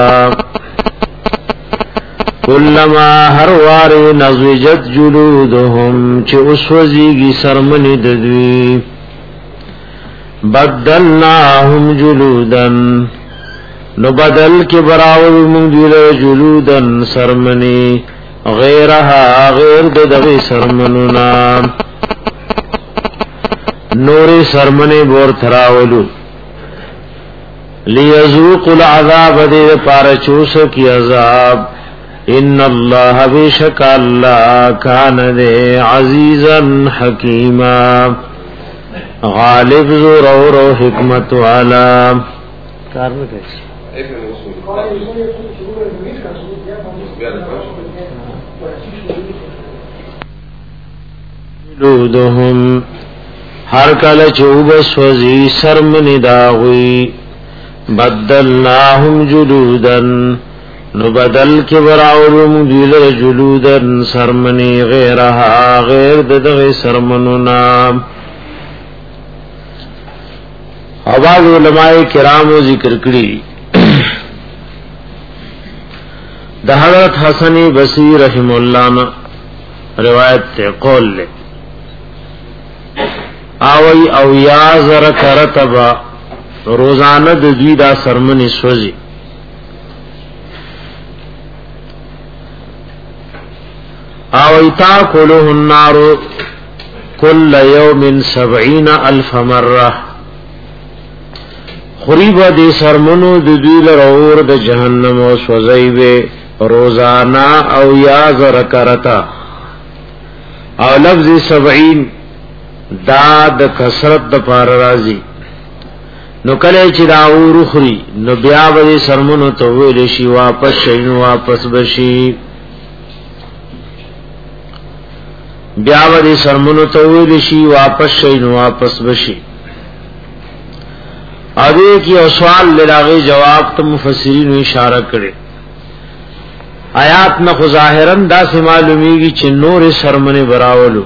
کلما ہر واری نزوجت جلودهم چی اسوزیگی سرمنی ددوی بدلناهم جلودن نو بدل کے براول منجل جلودن سرمنی غیرها غیر دغی سرمنونا نوری سرمنی بور تراولو لیذوق العذاب دے پارچوس کی عذاب ان اللہ بشک اللہ کان دے عزیزا حکیما غالب زور اور حکمت والا کار نہ کرے جلودهم ہر کل چوبس وزی سرم نداغوی بدلناهم جلودن نو بدل کے براولم دیل جلودن سرمنی غیرها غیر ددغ سرمنونا. بعض علماء کرامو ذکر کری دا حضرت حسن بصری رحم اللہ نا روایت تے قول لے آوی او یا زر کرتبا روزانہ دوی دا سرمنی سوزی آوی تاکلوه النار کل یوم سبعین الف مرہ خریب دی سرمنو د دوی لرور د جهنم او سوزیبه روزانا او یا زر کرتا او لفظ سبعین دا د کثرت د پار راضی نو کله چې دا ورخري نو بیا به سرمنو ته ویل شي واپس شي نو واپس بشي بیا به سرمنو ته ویل شي واپس شي نو واپس بشي. ادھے کی سوال لراغی جواب تو مفسرین اشارہ کرے آیات نہ ظاہراً دا سے معلومیږي چې نور سرمنه براولو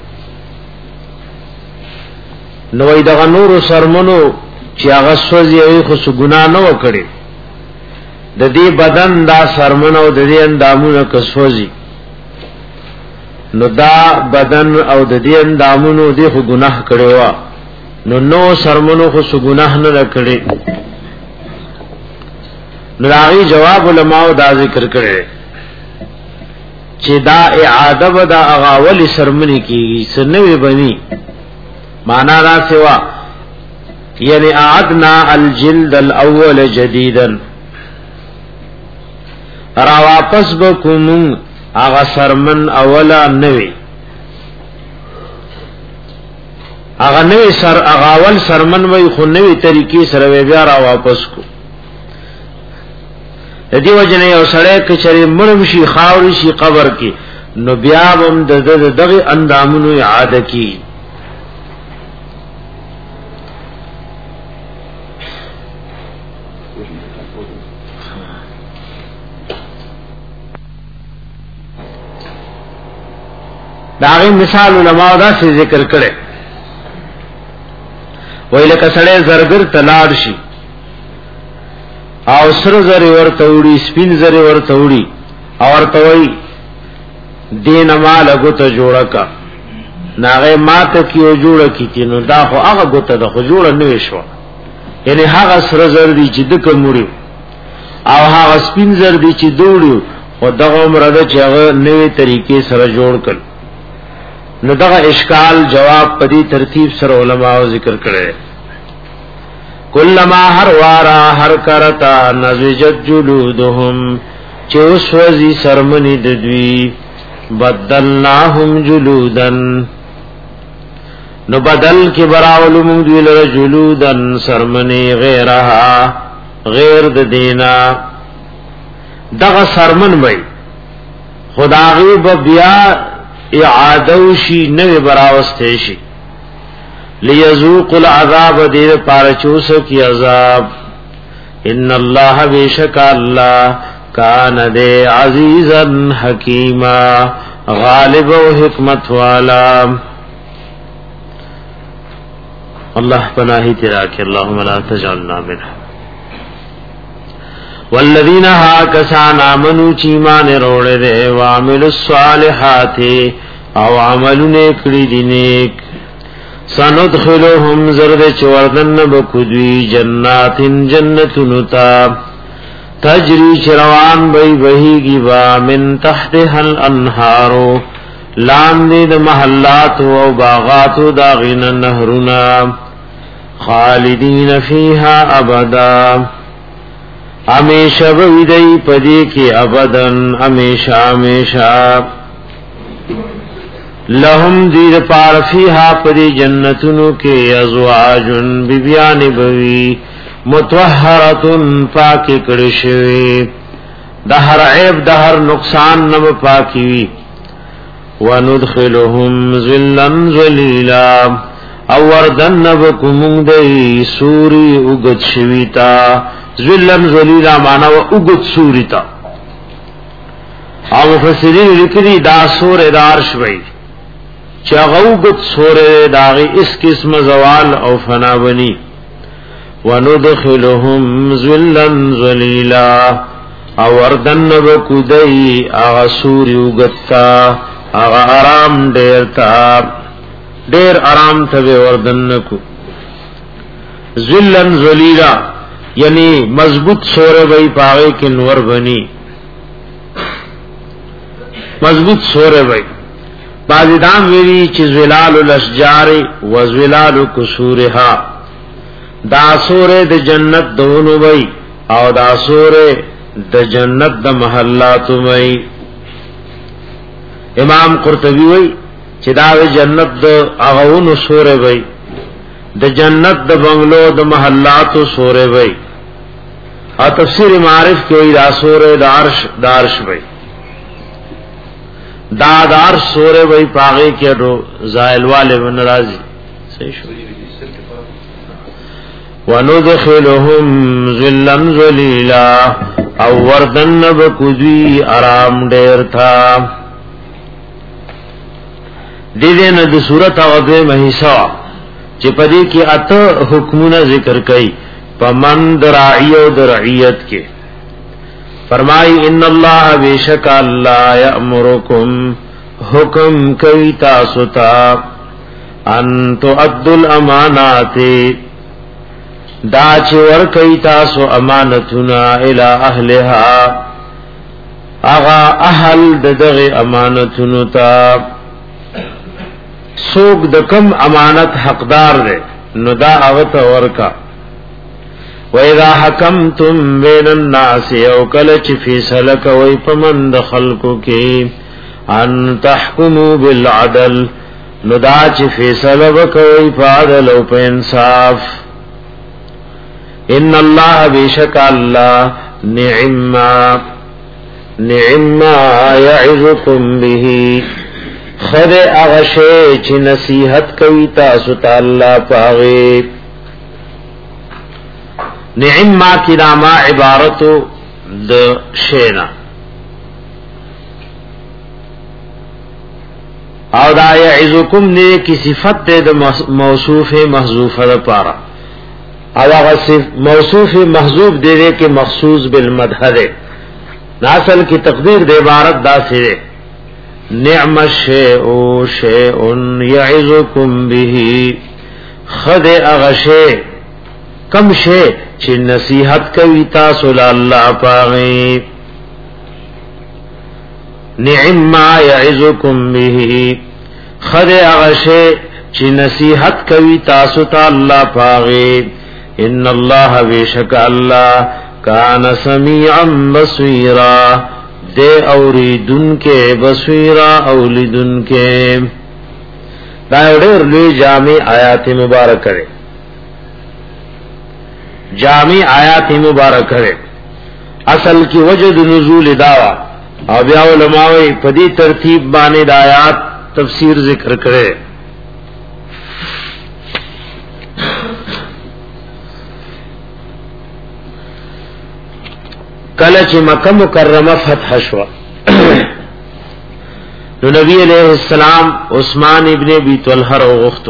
نو دا نور سرمنو چې هغه سوځي او خو ګناه نه وکړي د دې بدن دا سرمنو د دې اندامونو کسوځي نو دا بدن او د دې اندامونو دې خو ګناه کړو نو نو سرمنو خو سو گناہ نه کړي. نو راغي جواب علماء دا ذکر کړي چې دا اعاده ودا اغاول سرمنی کیږي سنوي بني معنا را سوا یعنی اعدنا الجلد الاول جديدا را واپس بکوم اغا سرمن اولا نوي اغا نوی سر اغاول سرمن وی خو نوی طریقی سر وی بیا را واپس کو دی وجه نه یو سړی کچری مرم شي خاور شي قبر کې نو بیا هم د دغه اندامونو اعاده کی. داغه مثال علماء دا څه ذکر کړي ویل کسړې زرګر تلاړ شي او سر زری ورته وړي سپین زری ورته وړي او ورته وي دین مال غته جوړه کا ناغه ماته کیو جوړه کی نو دا خو هغه غته د خو جوړه نه شو یعنی هغه سر زر دي چې د کومړي او هغه سپین زر دي چې دوړو او دغه مرده چې هغه نوې طریقې سره جوړ کړ نو دغه اشکال جواب پدی ترتیب سره علماء ذکر کړي کلما هر وارا هر کرتا نزجت جلودهم چوسوزی سرمنی ددوی بدلناهم جلودن نو بدل کی براولو مودوی لر جلودن سرمنی غیرها غیر د دینا دغه سرمن وای خداغي بیا اعادوشی نوی براوستیشی لیذوق العذاب دیر پارچوس کی عذاب ان اللہ بیشک اللہ کان دے عزیزا حکیما غالب و حکمت والا. اللہ پناہی تیرا کہ اللہم لا تجعلنا منہ. والذین ها کسان آمنو چیمان روڑے دے وعملوا الصالحات او عملونه کړی دي نیک سندخلهم زرد چوردن بکدوی جناتن جنتنتا تجری چروان بی بهیگی با من تحتها الانهارو لاندې د محلات او باغات داغین نهرنا خالدین فیها ابدا همیشه ویدای پدې کې ابدن همیشه همیشه لهم دیر پار فیها پدی جنتونو کے ازواجن بیبیان بوی متوحرتن پاکی کڑشوی دہر عیب دہر نقصان نب پاکیوی وندخلهم ذلا ذلیلا او وردن نبکمون دی سوری اگد شویتا ذلا ذلیلا مانا و اگد سوریتا او مفسرین لکلی دا سور دارش بی چاگو اگد سور داغی اس قسم زوال او فنا بنی وندخلهم ذلا ذلیلا او وردن نبکو دی آغا سوری اگدتا آغا آرام دیر تا دیر آرام تا بے وردن کو ذلن ذلیلا یعنی مضبوط سورے بھئی پاگے کے نور بنی مضبوط سورے بھئی بازدان ویری چی زلال الاشجار و زلال کسورها دا سورے د جنت دونو بھئی او دا سورے د جنت د محلاتو بھئی امام قرطبی وی چې دا جنت د اغاونو سورې وی د جنت د بنگلو د محلاتو سورې وی او تفسیر معارف کې وی دا سورې د عرش د عرش وی دا د عرش سورې وی پاغه کې رو زائل والے و ناراضي صحیح شو وندخلهم ذلا ذلیلا او وردن بکذی آرام ډیر تھا دیدے نا دی صورت آغدوے محیسا چی پدی کی اتا حکمونا ذکر کئی پمن درعی و درعیت کے فرمائی ان اللہ بیشک اللہ یأمرکم حکم کئی تاستا ان تؤدوا الامانات دا چی ور کئی تاسو امانتنا الى اہلها آغا اہل ددغ امانتنو تا سوک د کم امانت حقدار دے نو دا اوت ورکا و اذا حکمتم بین الناس او کلچ فیصلہ کوي پمن د خلقو کې ان تحکموا بالعدل نو دا چې فیصلہ وکوي په عدل او په انصاف ان الله بیشک الله نعم نعم یعظکم به خد اغشه چی نصیحت کوي تاسو ته الله پاغه نعم ما کلام عبارتو د شینا او دا یعظکم نے کی صفت د موصوف محذوفه د پارا او هغه موصوف محذوف دے کے مخصوص بالمدح دے اصل کی تقدیر د عبارت دا سره نعم الشیء شیء یعظکم به خد اغشه کم شی چې نصیحت کوي تاسو له الله پاغي نعم ما یعظکم به خد اغشه چې نصیحت کوي تاسو ته الله پاغي ان الله بیشک الله کان سمیعا بصیرا دے اوریدن کے بصیرا اولیدن کے دا ډېر لوی جامع آیات مبارک کرے جامع آیات مبارک کرے اصل کی وجد نزول داوا او بیا علماء په دې ترتیب باندې د آیات تفسیر ذکر کرے کله چې مکه مکرمه فتح شو نو نبی علیہ السلام عثمان ابن ابی طلحه وغختو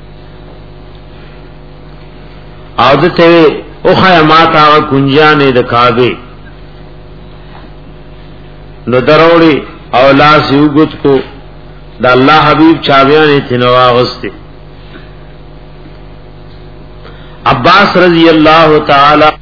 عادته او خیمات هغه کنجانه د کعبه نو دروړي او لاس یوګت کو د الله حبیب چاویانه تنوا غسته عباس رضی اللہ تعالی